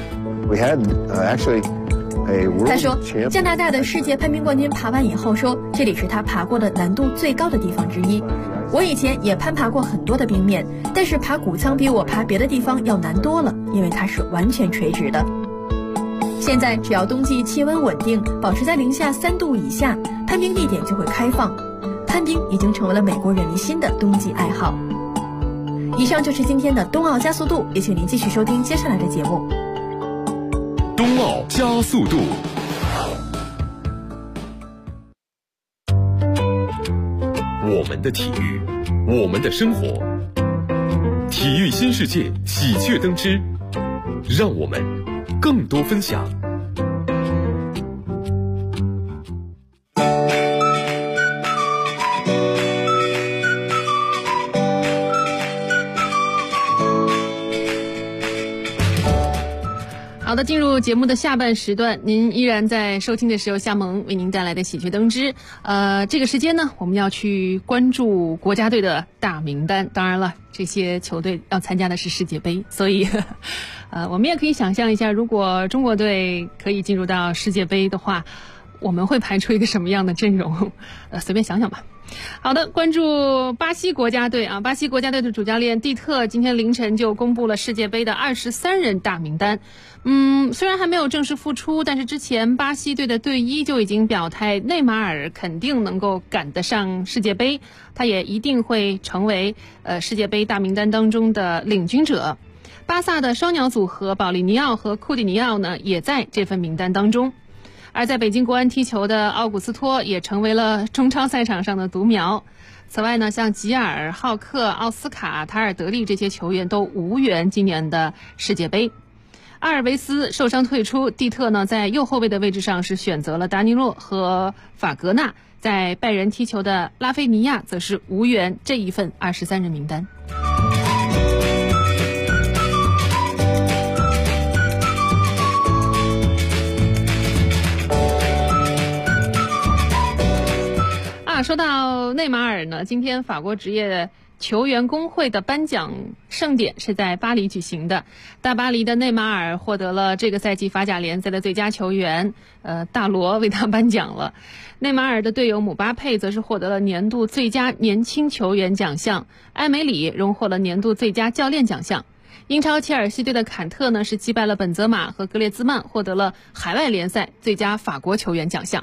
[SPEAKER 10] 他说，加拿大的世界攀冰冠军爬完以后说，这里是他爬过的难度最高的地方之一。我以前也攀爬过很多的冰面，但是爬谷仓比我爬别的地方要难多了，因为它是完全垂直的。现在只要冬季气温稳定，保持在零下3度以下，攀冰地点就会开放。攀冰已经成为了美国人民新的冬季爱好。以上就是今天的冬奥加速度，也请您继续收听接下来的节目。
[SPEAKER 3] 冬奥加速度。我们的体育，我们的生活，体育新世界喜鹊登枝，让我们更多分享。
[SPEAKER 4] 好的，进入节目的下半时段，您依然在收听的是由夏萌为您带来的喜鹊登枝。这个时间呢，我们要去关注国家队的大名单。当然了，这些球队要参加的是世界杯，所以我们也可以想象一下，如果中国队可以进入到世界杯的话，我们会排出一个什么样的阵容？随便想想吧。好的，关注巴西国家队啊，巴西国家队的主教练蒂特今天凌晨就公布了世界杯的23人大名单。虽然还没有正式复出，但是之前巴西队的队医就已经表态，内马尔肯定能够赶得上世界杯，他也一定会成为世界杯大名单当中的领军者。巴萨的双鸟组合保利尼奥和库蒂尼奥呢，也在这份名单当中。而在北京国安踢球的奥古斯托也成为了中超赛场上的独苗。此外呢，像吉尔、浩克、奥斯卡、塔尔德利这些球员都无缘今年的世界杯。阿尔维斯受伤退出，蒂特呢在右后卫的位置上是选择了达尼洛和法格纳，在拜仁踢球的拉菲尼亚则是无缘这一份23人名单。说到内马尔呢，今天法国职业球员工会的颁奖盛典是在巴黎举行的。大巴黎的内马尔获得了这个赛季法甲联赛的最佳球员，大罗为他颁奖了。内马尔的队友姆巴佩则是获得了年度最佳年轻球员奖项，埃梅里荣获了年度最佳教练奖项。英超切尔西队的坎特呢是击败了本泽马和格列兹曼，获得了海外联赛最佳法国球员奖项。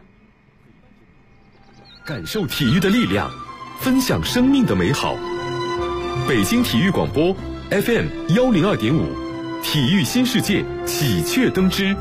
[SPEAKER 3] 感受体育的力量，分享生命的美好。北京体育广播 FM 102.5，体育新世界喜鹊登枝。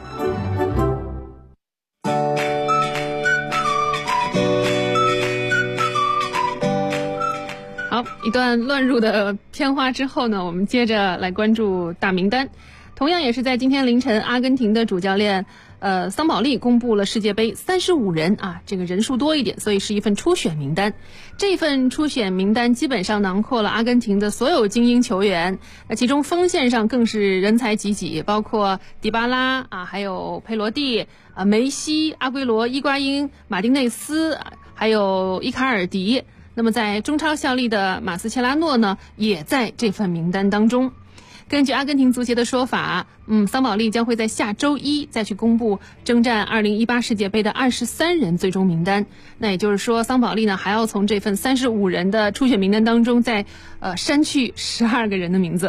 [SPEAKER 4] 好，一段乱入的片花之后呢，我们接着来关注大名单。同样也是在今天凌晨，阿根廷的主教练桑保利公布了世界杯35人啊，这个人数多一点，所以是一份初选名单。这份初选名单基本上囊括了阿根廷的所有精英球员，其中锋线上更是人才济济，包括迪巴拉啊，还有佩罗蒂啊、梅西、阿圭罗、伊瓜因、马丁内斯，还有伊卡尔迪。那么在中超效力的马斯切拉诺呢，也在这份名单当中。根据阿根廷足协的说法，桑保利将会在下周一再去公布征战2018世界杯的23人最终名单。那也就是说，桑保利呢还要从这份35人的初选名单当中再删去12个人的名字。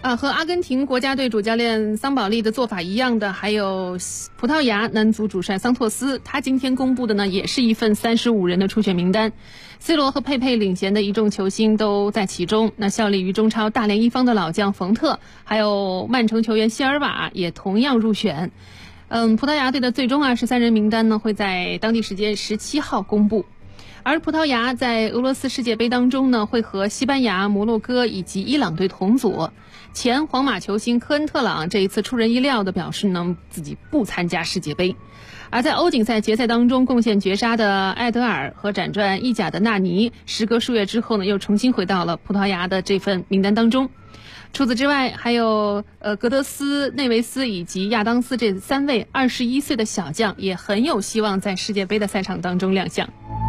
[SPEAKER 4] 和阿根廷国家队主教练桑保利的做法一样的，还有葡萄牙男足主帅桑托斯，他今天公布的呢也是一份35人的初选名单。C 罗和佩佩领衔的一众球星都在其中。那效力于中超大连一方的老将冯特，还有曼城球员希尔瓦也同样入选。葡萄牙队的最终23人名单呢会在当地时间17号公布。而葡萄牙在俄罗斯世界杯当中呢，会和西班牙、摩洛哥以及伊朗队同组。前皇马球星科恩特朗这一次出人意料的表示呢，自己不参加世界杯。而在欧锦赛决赛当中贡献绝杀的埃德尔和斩断意甲的纳尼，时隔数月之后呢，又重新回到了葡萄牙的这份名单当中。除此之外，还有格德斯、内维斯以及亚当斯这3位21岁的小将，也很有希望在世界杯的赛场当中亮相。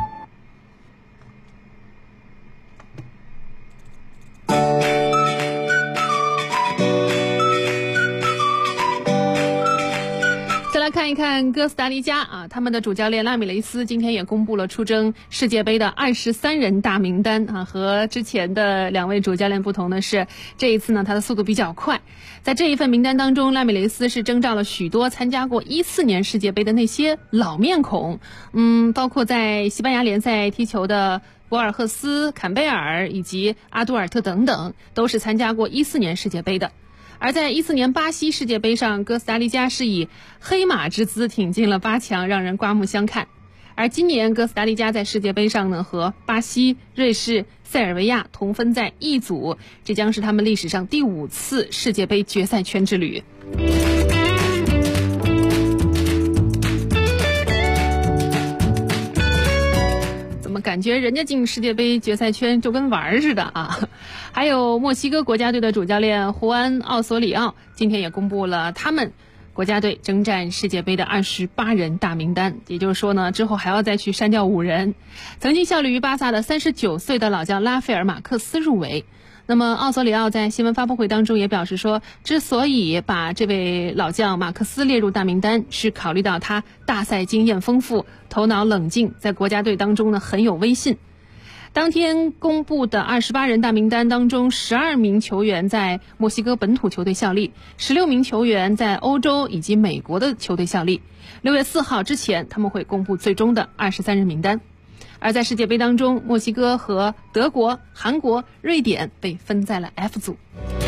[SPEAKER 4] 看一看哥斯达黎加他们的主教练拉米雷斯今天也公布了出征世界杯的23人大名单和之前的2位主教练不同的是，这一次呢他的速度比较快。在这一份名单当中，拉米雷斯是征召了许多参加过14年世界杯的那些老面孔，包括在西班牙联赛踢球的博尔赫斯、坎贝尔以及阿杜尔特等等，都是参加过14年世界杯的。而在14年巴西世界杯上，哥斯达黎加是以黑马之姿挺进了8强，让人刮目相看。而今年哥斯达黎加在世界杯上呢，和巴西、瑞士、塞尔维亚同分在一组，这将是他们历史上第5次世界杯决赛圈之旅。怎么感觉人家进世界杯决赛圈就跟玩似的啊？还有墨西哥国家队的主教练胡安·奥索里奥今天也公布了他们国家队征战世界杯的28人大名单，也就是说呢，之后还要再去删掉5人。曾经效力于巴萨的39岁的老将拉斐尔·马克斯入围。那么奥索里奥在新闻发布会当中也表示说，之所以把这位老将马克斯列入大名单，是考虑到他大赛经验丰富，头脑冷静，在国家队当中呢很有威信。当天公布的28人大名单当中，12名球员在墨西哥本土球队效力，16名球员在欧洲以及美国的球队效力。6月4号之前，他们会公布最终的23人名单。而在世界杯当中，墨西哥和德国、韩国、瑞典被分在了 F 组。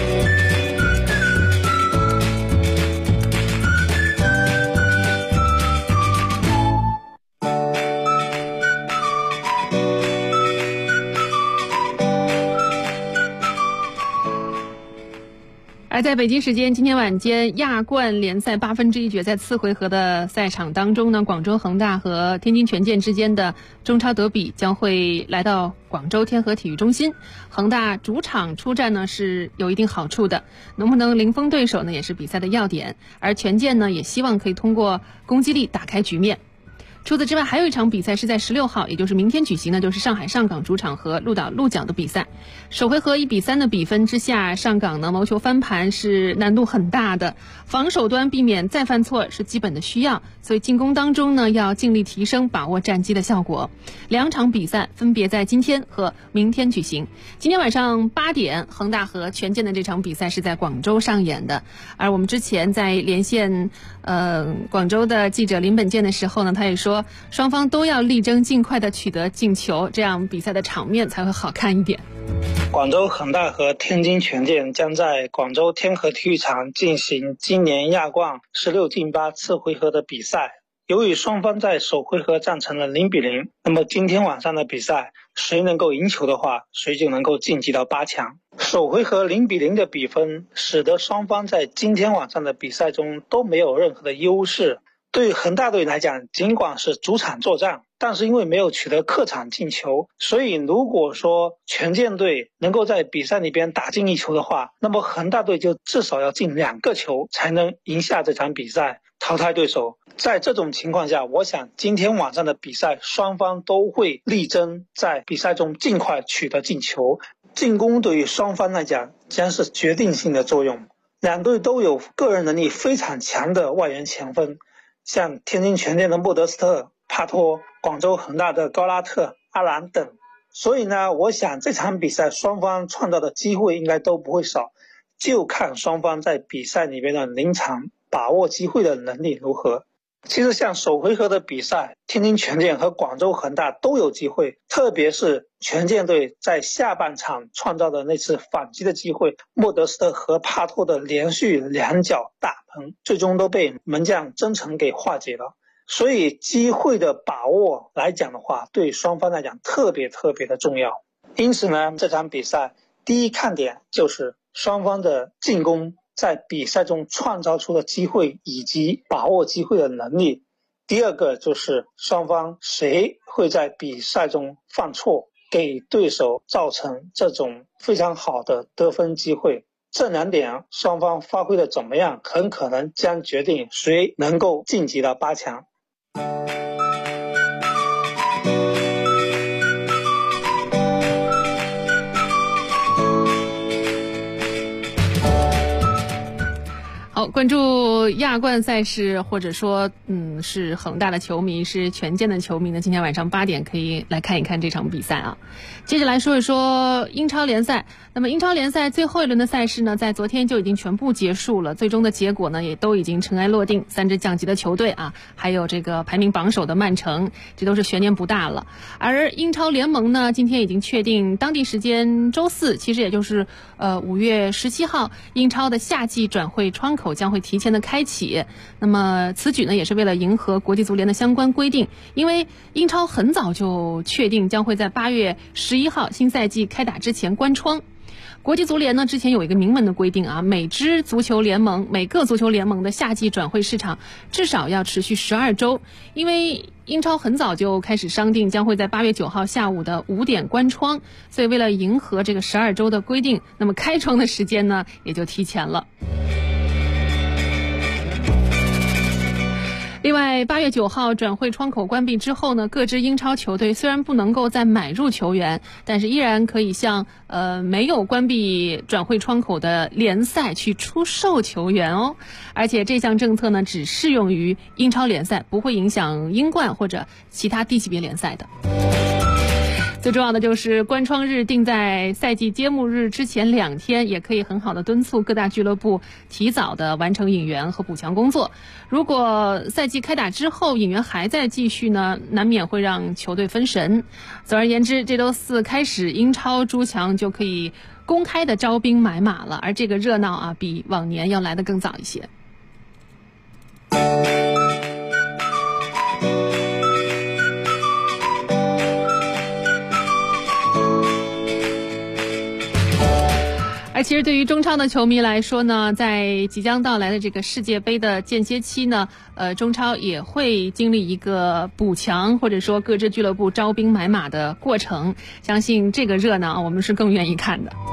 [SPEAKER 4] 而在北京时间今天晚间亚冠联赛1/8决赛次回合的赛场当中呢，广州恒大和天津权健之间的中超德比将会来到广州天河体育中心。恒大主场出战呢是有一定好处的，能不能零封对手呢也是比赛的要点，而权健呢也希望可以通过攻击力打开局面。除此之外，还有一场比赛是在16号，也就是明天举行的，就是上海上港主场和鹿岛鹿角的比赛。首回合1-3的比分之下，上港呢谋求翻盘是难度很大的，防守端避免再犯错是基本的需要，所以进攻当中呢要尽力提升，把握战机的效果。2场比赛分别在今天和明天举行。今天晚上8点，恒大和权健的这场比赛是在广州上演的。而我们之前在连线广州的记者林本健的时候呢，他也说双方都要力争尽快的取得进球，这样比赛的场面才会好看一点。
[SPEAKER 12] 广州恒大和天津权健将在广州天河体育场进行今年亚冠16进8次回合的比赛。由于双方在首回合战成了0-0，那么今天晚上的比赛谁能够赢球的话，谁就能够晋级到8强。首回合0-0的比分使得双方在今天晚上的比赛中都没有任何的优势。对于恒大队来讲，尽管是主场作战，但是因为没有取得客场进球，所以如果说权健队能够在比赛里边打进1球的话，那么恒大队就至少要进2个球才能赢下这场比赛，淘汰对手。在这种情况下，我想今天晚上的比赛双方都会力争在比赛中尽快取得进球。进攻对于双方来讲将是决定性的作用，两队都有个人能力非常强的外援前锋，像天津权健的莫德斯特、帕托，广州恒大的高拉特、阿兰等。所以呢，我想这场比赛双方创造的机会应该都不会少。 就看双方在比赛里面的临场把握机会的能力如何。其实像首回合的比赛，天津权健和广州恒大都有机会，特别是权健队在下半场创造的那次反击的机会，莫德斯特和帕托的连续2脚大喷，最终都被门将曾诚给化解了。所以机会的把握来讲的话，对双方来讲特别的重要。因此呢，这场比赛第一看点就是双方的进攻在比赛中创造出的机会以及把握机会的能力。第二个就是双方谁会在比赛中犯错，给对手造成这种非常好的得分机会。这2点双方发挥的怎么样，很可能将决定谁能够晋级到8强。
[SPEAKER 4] 好，关注亚冠赛事，或者说是恒大的球迷，是权健的球迷呢，今天晚上8点可以来看一看这场比赛啊。接着来说一说英超联赛。那么英超联赛最后一轮的赛事呢，在昨天就已经全部结束了，最终的结果呢也都已经尘埃落定，3支降级的球队啊，还有这个排名榜首的曼城，这都是悬念不大了。而英超联盟呢，今天已经确定当地时间周4，其实也就是5月17号，英超的夏季转会窗口将会提前的开启。那么此举呢，也是为了迎合国际足联的相关规定，因为英超很早就确定将会在8月11号新赛季开打之前关窗。国际足联呢之前有一个明文的规定啊，每个足球联盟的夏季转会市场至少要持续12周，因为英超很早就开始商定将会在8月9号下午的5点关窗，所以为了迎合这个12周的规定，那么开窗的时间呢也就提前了。另外，8月9号转会窗口关闭之后呢，各支英超球队虽然不能够再买入球员，但是依然可以向没有关闭转会窗口的联赛去出售球员哦。而且这项政策呢，只适用于英超联赛，不会影响英冠或者其他低级别联赛的。最重要的就是关窗日定在赛季揭幕日之前2天，也可以很好的敦促各大俱乐部提早的完成引援和补强工作。如果赛季开打之后引援还在继续呢，难免会让球队分神。总而言之，这周4开始，英超诸强就可以公开的招兵买马了，而这个热闹啊，比往年要来得更早一些。其实对于中超的球迷来说呢，在即将到来的这个世界杯的间歇期呢，中超也会经历一个补强或者说各支俱乐部招兵买马的过程，相信这个热闹我们是更愿意看的。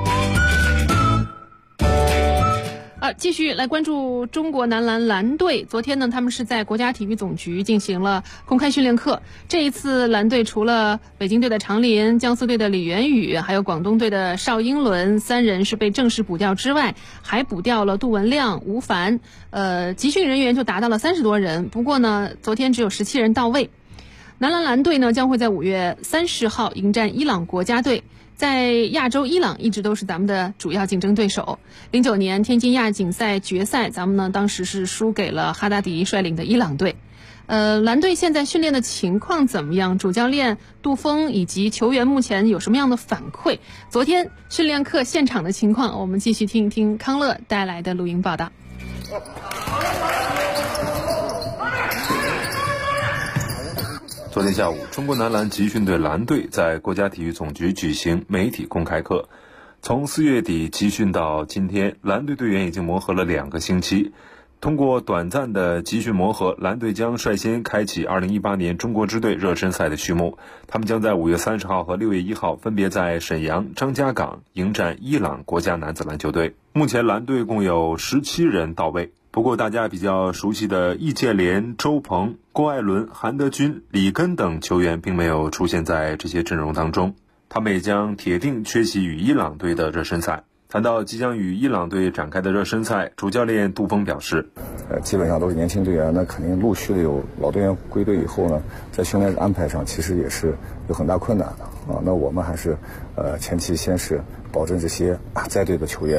[SPEAKER 4] 继续来关注中国男篮蓝队。昨天呢，他们是在国家体育总局进行了公开训练课。这一次蓝队除了北京队的常林、江苏队的李元宇，还有广东队的邵英伦3人是被正式补调之外，还补调了杜文亮、吴凡，集训人员就达到了30多人。不过呢，昨天只有17人到位。男篮蓝队呢，将会在5月30号迎战伊朗国家队。在亚洲，伊朗一直都是咱们的主要竞争对手。09年天津亚锦赛决赛，咱们呢当时是输给了哈达迪率领的伊朗队。蓝队现在训练的情况怎么样？主教练杜峰以及球员目前有什么样的反馈？昨天训练课现场的情况，我们继续听一听康乐带来的录音报道。
[SPEAKER 13] 昨天下午，中国男篮集训队蓝队在国家体育总局举行媒体公开课。从4月底集训到今天，蓝队队员已经磨合了2个星期。通过短暂的集训磨合，蓝队将率先开启2018年中国支队热身赛的序幕。他们将在5月30号和6月1号分别在沈阳、张家港迎战伊朗国家男子篮球队。目前蓝队共有17人到位。不过大家比较熟悉的易建联、周鹏、郭艾伦、韩德君、李根等球员并没有出现在这些阵容当中，他们也将铁定缺席与伊朗队的热身赛。谈到即将与伊朗队展开的热身赛，主教练杜峰表示，
[SPEAKER 14] 基本上都是年轻队员，那肯定陆续的有老队员归队以后呢，在训练安排上其实也是有很大困难的啊。那我们还是前期先是保证这些在队的球员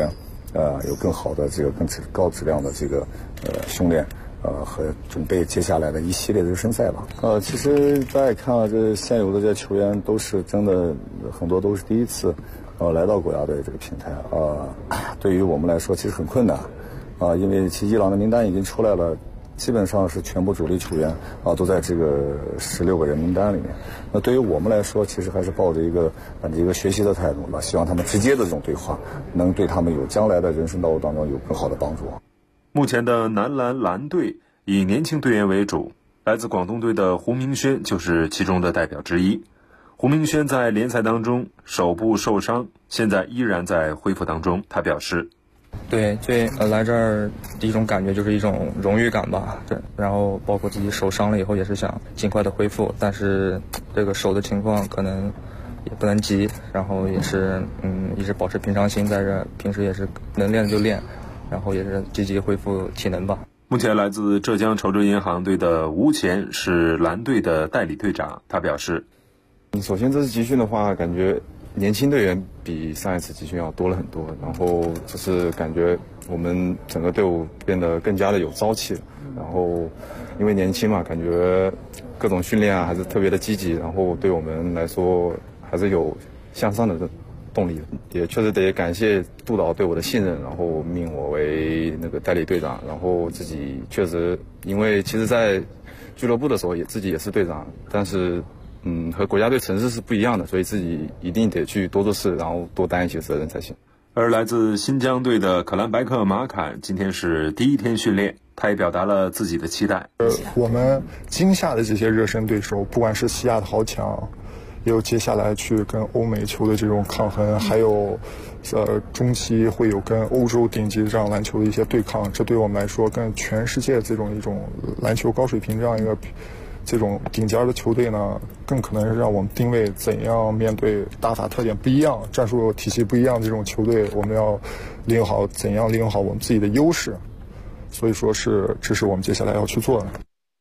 [SPEAKER 14] 有更好的这个更高质量的这个训练。和准备接下来的一系列的热身赛吧。其实大家看了这现有的这些球员都是真的很多都是第一次来到国家队这个平台对于我们来说其实很困难因为其实伊朗的名单已经出来了，基本上是全部主力球员都在这个16个人名单里面。那对于我们来说，其实还是抱着一个学习的态度吧，希望他们直接的这种对话能对他们有将来的人生道路当中有更好的帮助。
[SPEAKER 13] 目前的男篮蓝队以年轻队员为主，来自广东队的胡明轩就是其中的代表之一。胡明轩在联赛当中手部受伤，现在依然在恢复当中。他表示，
[SPEAKER 15] 对，来这儿第一种感觉就是一种荣誉感吧，对，然后包括自己受伤了以后也是想尽快的恢复，但是这个手的情况可能也不能急，然后也是一直保持平常心在这，平时也是能练就练，然后也是积极恢复体能吧。
[SPEAKER 13] 目前来自浙江稠州银行队的吴前是蓝队的代理队长，他表示，
[SPEAKER 16] 首先这次集训的话，感觉年轻队员比上一次集训要多了很多，然后就是感觉我们整个队伍变得更加的有朝气了，然后因为年轻嘛，感觉各种训练还是特别的积极，然后对我们来说还是有向上的动力，也确实得感谢督导对我的信任，然后命我为那个代理队长，然后自己确实因为其实在俱乐部的时候自己也是队长，但是和国家队城市是不一样的，所以自己一定得去多做事，然后多担一些责任才行。
[SPEAKER 13] 而来自新疆队的可兰白克马坎今天是第一天训练，他也表达了自己的期待。
[SPEAKER 17] 我们今夏的这些热身对手，不管是西亚的豪强，也有接下来去跟欧美球的这种抗衡，还有中期会有跟欧洲顶级这样篮球的一些对抗，这对我们来说跟全世界这种一种篮球高水平这样一个这种顶尖的球队呢，更可能是让我们定位怎样面对打法特点不一样、战术体系不一样这种球队，我们要怎样利用好我们自己的优势，所以说这是我们接下来要去做的。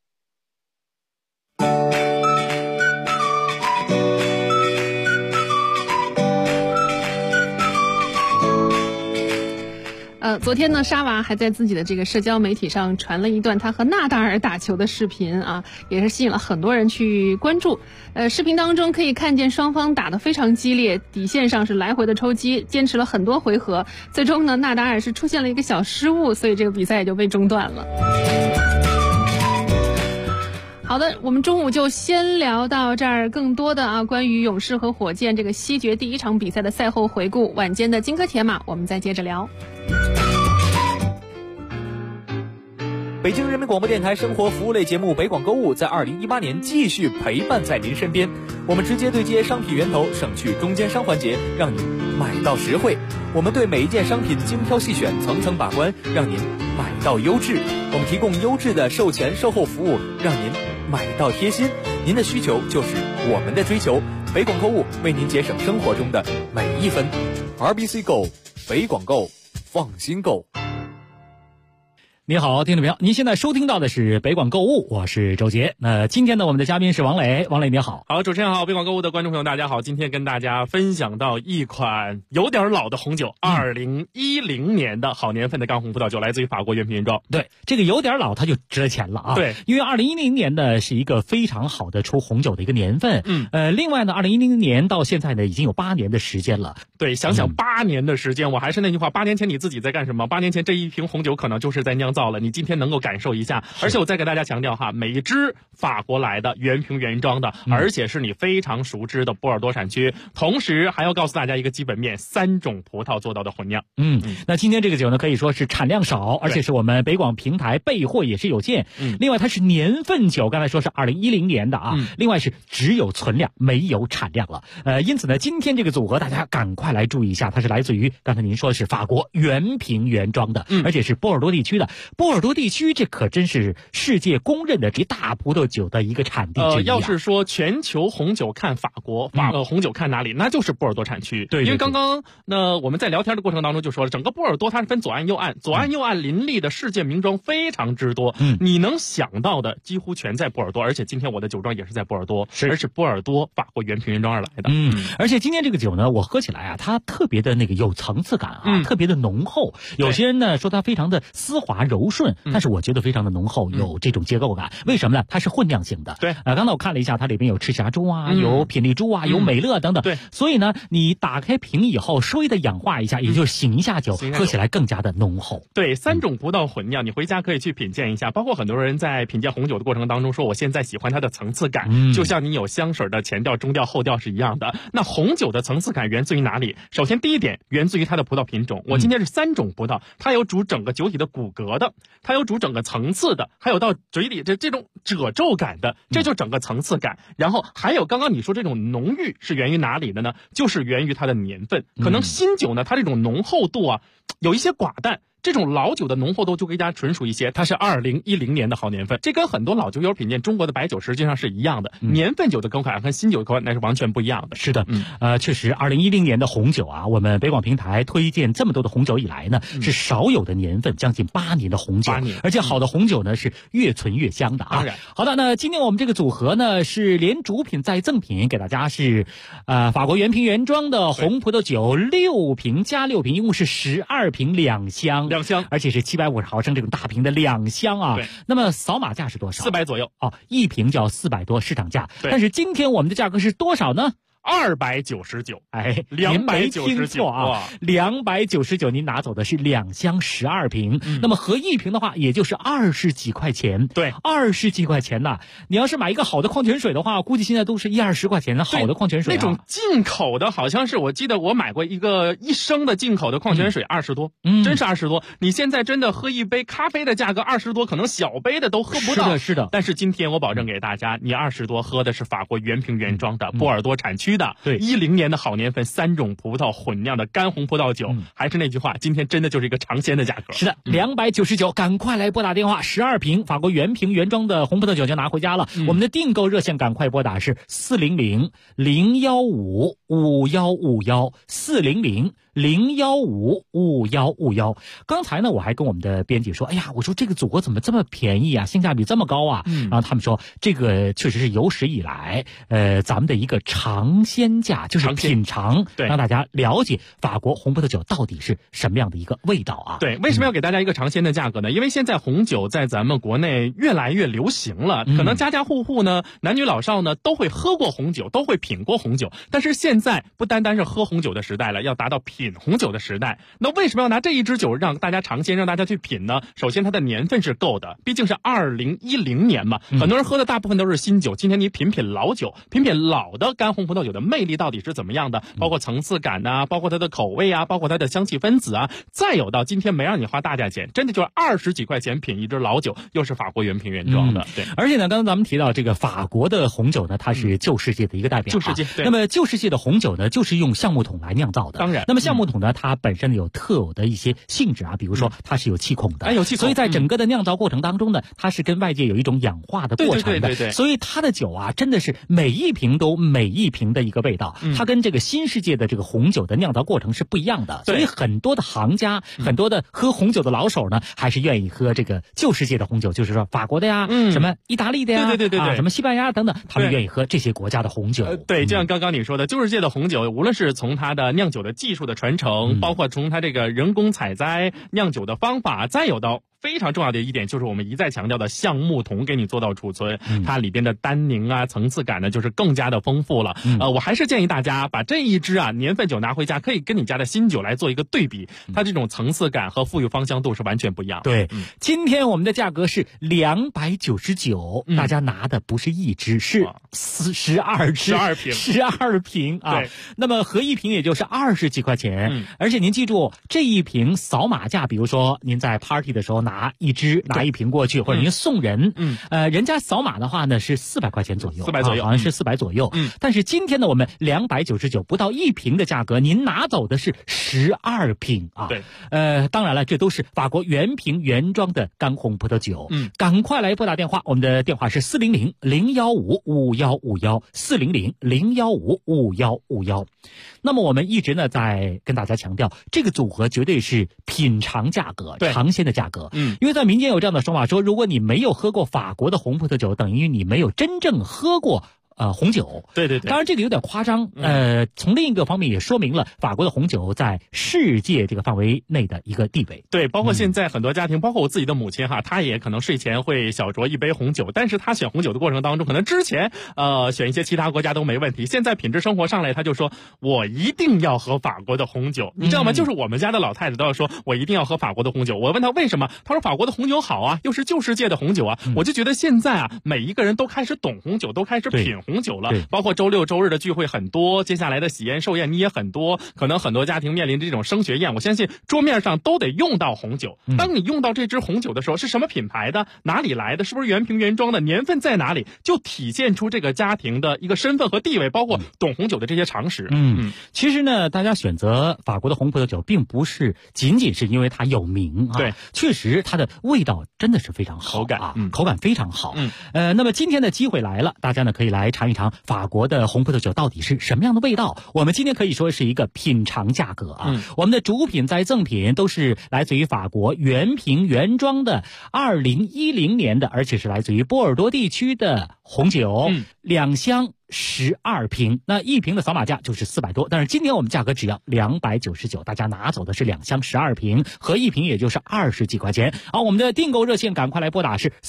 [SPEAKER 4] 昨天呢，沙娃还在自己的这个社交媒体上传了一段他和纳达尔打球的视频啊，也是吸引了很多人去关注。视频当中可以看见双方打得非常激烈，底线上是来回的抽击，坚持了很多回合。最终呢，纳达尔是出现了一个小失误，所以这个比赛也就被中断了。好的，我们中午就先聊到这儿。更多的关于勇士和火箭这个西决第一场比赛的赛后回顾，晚间的金戈铁马我们再接着聊。
[SPEAKER 8] 北京人民广播电台生活服务类节目北广购物在2018年继续陪伴在您身边。我们直接对接商品源头，省去中间商环节，让您买到实惠。我们对每一件商品精挑细选，层层把关，让您买到优质。我们提供优质的售前售后服务，让您买到贴心。您的需求就是我们的追求。北广购物为您节省生活中的每一分。RBC Go， 北广购，放心购。
[SPEAKER 18] 你好，听众朋友，您现在收听到的是北广购物，我是周杰。那今天呢，我们的嘉宾是王磊。王磊你好。
[SPEAKER 19] 好，主持人好，北广购物的观众朋友大家好。今天跟大家分享到一款有点老的红酒，2010年的好年份的干红葡萄酒，来自于法国原瓶原装。
[SPEAKER 18] 对，这个有点老它就值了钱了啊。
[SPEAKER 19] 对，
[SPEAKER 18] 因为2010年呢是一个非常好的出红酒的一个年份。另外呢，2010年到现在呢已经有8年的时间了。
[SPEAKER 19] 对，想想8年的时间，我还是那句话，8年前你自己在干什么？8年前这一瓶红酒可能就是在酿造了，你今天能够感受一下。而且我再给大家强调哈，每一支法国来的原瓶原装的，而且是你非常熟知的波尔多产区。同时还要告诉大家一个基本面，3种葡萄做到的混酿。
[SPEAKER 18] 那今天这个酒呢，可以说是产量少，而且是我们北广平台备货也是有限。另外它是年份酒，刚才说是2010年的啊。另外是只有存量没有产量了。因此呢，今天这个组合大家赶快来注意一下，它是来自于刚才您说的是法国原瓶原装的，而且是波尔多地区的。 波尔多地区这可真是世界公认的这大葡萄酒的一个产地之一
[SPEAKER 19] 要是说全球红酒看法国，红酒看哪里，那就是波尔多产区。
[SPEAKER 18] 对，
[SPEAKER 19] 因为刚刚我们在聊天的过程当中就说了，整个波尔多它是分左岸右岸，左岸右岸林立的世界名庄非常之多，你能想到的几乎全在波尔多，而且今天我的酒庄也是在波尔多，而是波尔多法国原瓶原装而来的。
[SPEAKER 18] 而且今天这个酒呢，我喝起来啊，它特别的那个有层次感啊，特别的浓厚。有些人呢说它非常的丝滑柔顺，但是我觉得非常的浓厚，有这种结构感。为什么呢？它是混酿型的。
[SPEAKER 19] 对，
[SPEAKER 18] 刚才我看了一下，它里边有赤霞珠啊，有品丽珠啊，有美乐等等。
[SPEAKER 19] 对，
[SPEAKER 18] 所以呢，你打开瓶以后，稍微的氧化一下，也就是醒一下酒，喝起来更加的浓厚。
[SPEAKER 19] 对，3种葡萄混酿，你回家可以去品鉴一下。包括很多人在品鉴红酒的过程当中说，我现在喜欢它的层次感，就像你有香水的前调、中调、后调是一样的。那红酒的层次感源自于哪里？首先第一点，源自于它的葡萄品种。我今天是3种葡萄，它有煮整个酒体的骨骼的，它有煮整个层次的，还有到嘴里这种褶皱感的，这就整个层次感。然后还有刚刚你说这种浓郁是源于哪里的呢？就是源于它的年份。可能新酒呢，它这种浓厚度啊，有一些寡淡。这种老酒的浓厚度就更加纯熟一些，它是2010年的好年份，这跟很多老酒友品鉴中国的白酒实际上是一样的，年份酒的口感和新酒的口感那是完全不一样的。
[SPEAKER 18] 是的，确实2010年的红酒啊，我们北广平台推荐这么多的红酒以来呢，是少有的年份，将近8年的红酒，而且好的红酒呢是越存越香的啊。
[SPEAKER 19] 当然，
[SPEAKER 18] 好的，那今天我们这个组合呢是连主品再赠品，给大家是法国原瓶原装的红葡萄酒6瓶加6瓶，一共是12瓶2箱，而且是750毫升这种大瓶的2箱啊。那么扫码价是多少
[SPEAKER 19] ？400左右
[SPEAKER 18] 哦，一瓶就要400多市场价。但是今天我们的价格是多少呢
[SPEAKER 19] ？299，
[SPEAKER 18] 哎
[SPEAKER 19] ，299
[SPEAKER 18] 啊，299，您拿走的是2箱12瓶，那么合一瓶的话，也就是20几块钱。
[SPEAKER 19] 对
[SPEAKER 18] ，20几块钱呐！你要是买一个好的矿泉水的话，估计现在都是10-20块钱的好的矿泉水。
[SPEAKER 19] 那种进口的，好像是我记得我买过一个1升的进口的矿泉水，20多，真是20多。你现在真的喝一杯咖啡的价格20多，可能小杯的都喝不到。
[SPEAKER 18] 是的。
[SPEAKER 19] 但是今天我保证给大家，你20多喝的是法国原瓶原装的波尔多产区的，
[SPEAKER 18] 对
[SPEAKER 19] ，10年的好年份，3种葡萄混酿的干红葡萄酒，还是那句话，今天真的就是一个尝鲜的价格。
[SPEAKER 18] 是的，299，赶快来拨打电话，12瓶法国原瓶原装的红葡萄酒就拿回家了。我们的订购热线赶快拨打是400-015-5151，400-015-5151。刚才呢，我还跟我们的编辑说，哎呀，我说这个组合怎么这么便宜啊，性价比这么高啊？然后他们说，这个确实是有史以来，咱们的一个尝鲜价，就是品尝，让大家了解法国红葡萄酒到底是什么样的一个味道啊？
[SPEAKER 19] 对，为什么要给大家一个尝鲜的价格呢？因为现在红酒在咱们国内越来越流行了，可能家家户户呢，男女老少呢都会喝过红酒，都会品过红酒。但是现在不单单是喝红酒的时代了，要达到品红酒的时代。那为什么要拿这一支酒让大家尝鲜，让大家去品呢？首先它的年份是够的，毕竟是2010年嘛，很多人喝的大部分都是新酒。今天你品品老酒，品品老的干红葡萄酒的魅力到底是怎么样的？包括层次感啊，包括它的口味啊，包括它的香气分子啊。再有到今天没让你花大价钱，真的就是20几块钱品一支老酒，又是法国原瓶原装的。对，
[SPEAKER 18] 而且呢，刚刚咱们提到这个法国的红酒呢，它是旧世界的一个代表。
[SPEAKER 19] 旧世界，对。
[SPEAKER 18] 那么旧世界的红酒呢，就是用橡木桶来酿造的。
[SPEAKER 19] 当然，
[SPEAKER 18] 那么橡木桶呢，它本身有特有的一些性质啊，比如说它是有气孔的，
[SPEAKER 19] 有气孔，
[SPEAKER 18] 所以在整个的酿造过程当中呢，它是跟外界有一种氧化的过程的。
[SPEAKER 19] 对。
[SPEAKER 18] 所以它的酒啊，真的是每一瓶都每一瓶的一个味道，它跟这个新世界的这个红酒的酿造过程是不一样的。所以很多的行家，很多的喝红酒的老手呢，还是愿意喝这个旧世界的红酒，就是说法国的呀，什么意大利的呀，
[SPEAKER 19] 对，
[SPEAKER 18] 什么西班牙等等，他们愿意喝这些国家的红酒。
[SPEAKER 19] 对，就像刚刚你说的，旧世界的红酒，无论是从它的酿酒的技术的传承，包括从它这个人工采摘酿酒的方法，再有到非常重要的一点就是我们一再强调的橡木桶给你做到储存，它里边的单宁啊、层次感呢就是更加的丰富了。我还是建议大家把这一支啊年份酒拿回家，可以跟你家的新酒来做一个对比，它这种层次感和富有芳香度是完全不一样的。
[SPEAKER 18] 对，今天我们的价格是299，大家拿的不是一支，是12瓶啊。
[SPEAKER 19] 对，
[SPEAKER 18] 那么合一瓶也就是20几块钱，而且您记住这一瓶扫码价，比如说您在 party 的时候拿一瓶过去，或者您送人，人家扫码的话呢是400块钱左右
[SPEAKER 19] ，400左右，
[SPEAKER 18] 好像是400左右。但是今天呢，我们299不到1瓶的价格，您拿走的是12瓶啊。
[SPEAKER 19] 对，
[SPEAKER 18] 当然了，这都是法国原瓶原装的干红葡萄酒。赶快来拨打电话，我们的电话是400-015-5151，400-015-5151。那么我们一直呢在跟大家强调，这个组合绝对是品尝价格，尝鲜的价格。因为在民间有这样的说法，说如果你没有喝过法国的红葡萄酒，等于你没有真正喝过红酒。
[SPEAKER 19] 对，
[SPEAKER 18] 当然这个有点夸张。从另一个方面也说明了法国的红酒在世界这个范围内的一个地位。
[SPEAKER 19] 对，包括现在很多家庭，包括我自己的母亲哈，她也可能睡前会小酌一杯红酒，但是她选红酒的过程当中，可能之前选一些其他国家都没问题，现在品质生活上来，她就说我一定要喝法国的红酒，你知道吗？就是我们家的老太太都要说我一定要喝法国的红酒。我问她为什么，她说法国的红酒好啊，又是旧世界的红酒啊。我就觉得现在啊，每一个人都开始懂红酒，都开始品红酒了，包括周六周日的聚会很多，接下来的喜宴寿宴你也很多，可能很多家庭面临这种升学宴，我相信桌面上都得用到红酒。当你用到这支红酒的时候，是什么品牌的，哪里来的，是不是原瓶原装的，年份在哪里，就体现出这个家庭的一个身份和地位，包括懂红酒的这些常识。
[SPEAKER 18] 其实呢，大家选择法国的红葡萄酒并不是仅仅是因为它有名啊，
[SPEAKER 19] 对，
[SPEAKER 18] 确实它的味道真的是非常好，口感非常好。那么今天的机会来了，大家呢可以来尝一尝法国的红葡萄酒到底是什么样的味道。我们今天可以说是一个品尝价格啊。我们的主品在赠品都是来自于法国原瓶原装的2010年的，而且是来自于波尔多地区的红酒，2箱12瓶，那1瓶的扫码价就是400多，但是今天我们价格只要299，大家拿走的是2箱12瓶和1瓶，也就是20几块钱。好，我们的订购热线赶快来拨打是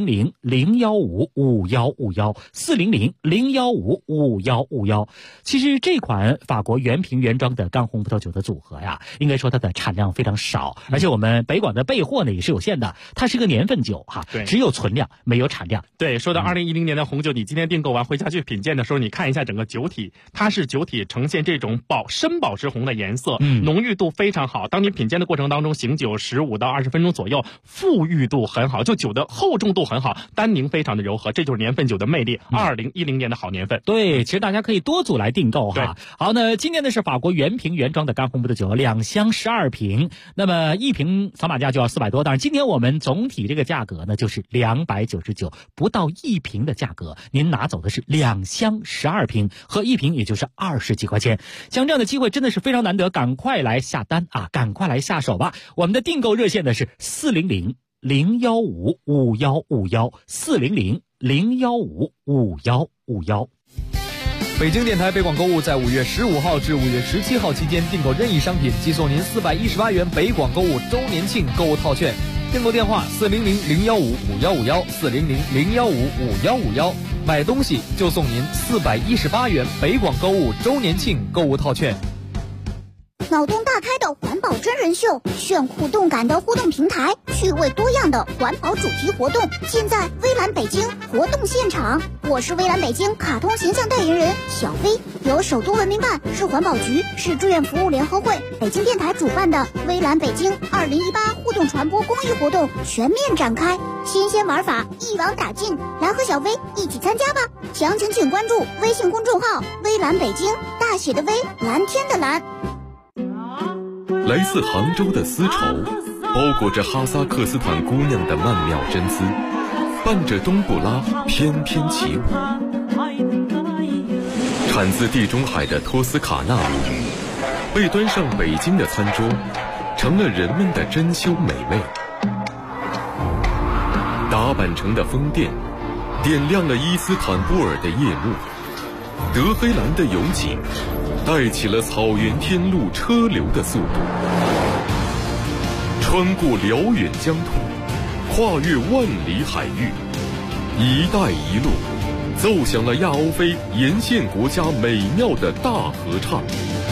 [SPEAKER 18] 400-015-5151，400-015-5151。其实这款法国原瓶原装的干红葡萄酒的组合呀，应该说它的产量非常少，而且我们北广的备货呢也是有限的，它是个年份酒哈，只有存量没有产量。
[SPEAKER 19] 对，说到2010年的红酒，你今天订购完回家去品鉴的时候，你看一下整个酒体，它是酒体呈现这种深宝石红的颜色，浓郁度非常好。当你品鉴的过程当中，醒酒15到20分钟左右，馥郁度很好，就酒的厚重度很好，单宁非常的柔和，这就是年份酒的魅力。2010年的好年份。
[SPEAKER 18] 对，其实大家可以多组来订购哈。好，那今天呢是法国原瓶原装的干红葡萄酒，2箱12瓶，那么1瓶扫码价就要400多，当然今天我们总体这个价格呢就是299，不到1瓶的价格，您拿走的是2箱12瓶和1瓶，也就是20几块钱。像这样的机会真的是非常难得，赶快来下单啊，赶快来下手吧。我们的订购热线呢是400-015-5151，400-015-5151。
[SPEAKER 8] 北京电台北广购物在5月15号至5月17号期间订购任意商品，即送您418元北广购物周年庆购物套券。订购电话400-015-5151，400-015-5151。买东西就送您418元北广购物周年庆购物套券。
[SPEAKER 20] 脑洞大开的环保真人秀，炫酷动感的互动平台，趣味多样的环保主题活动，尽在微蓝北京活动现场。我是微蓝北京卡通形象代言人小飞，由首都文明办、市环保局、市志愿服务联合会、北京电台主办的微蓝北京2018互动传播公益活动全面展开，新鲜玩法一网打尽，来和小飞一起参加吧！详情请关注微信公众号微蓝北京，大写的微，蓝天的蓝。
[SPEAKER 1] 来自杭州的丝绸，包裹着哈萨克斯坦姑娘的曼妙真姿，伴着冬不拉翩翩起舞。产自地中海的托斯卡纳米，被端上北京的餐桌，成了人们的珍馐美味。打扮成的风电，点亮了伊斯坦布尔的夜幕。德黑兰的油井，带起了草原天路车流的速度。穿过辽远疆土，跨越万里海域，一带一路奏响了亚欧非沿线国家美妙的大合唱。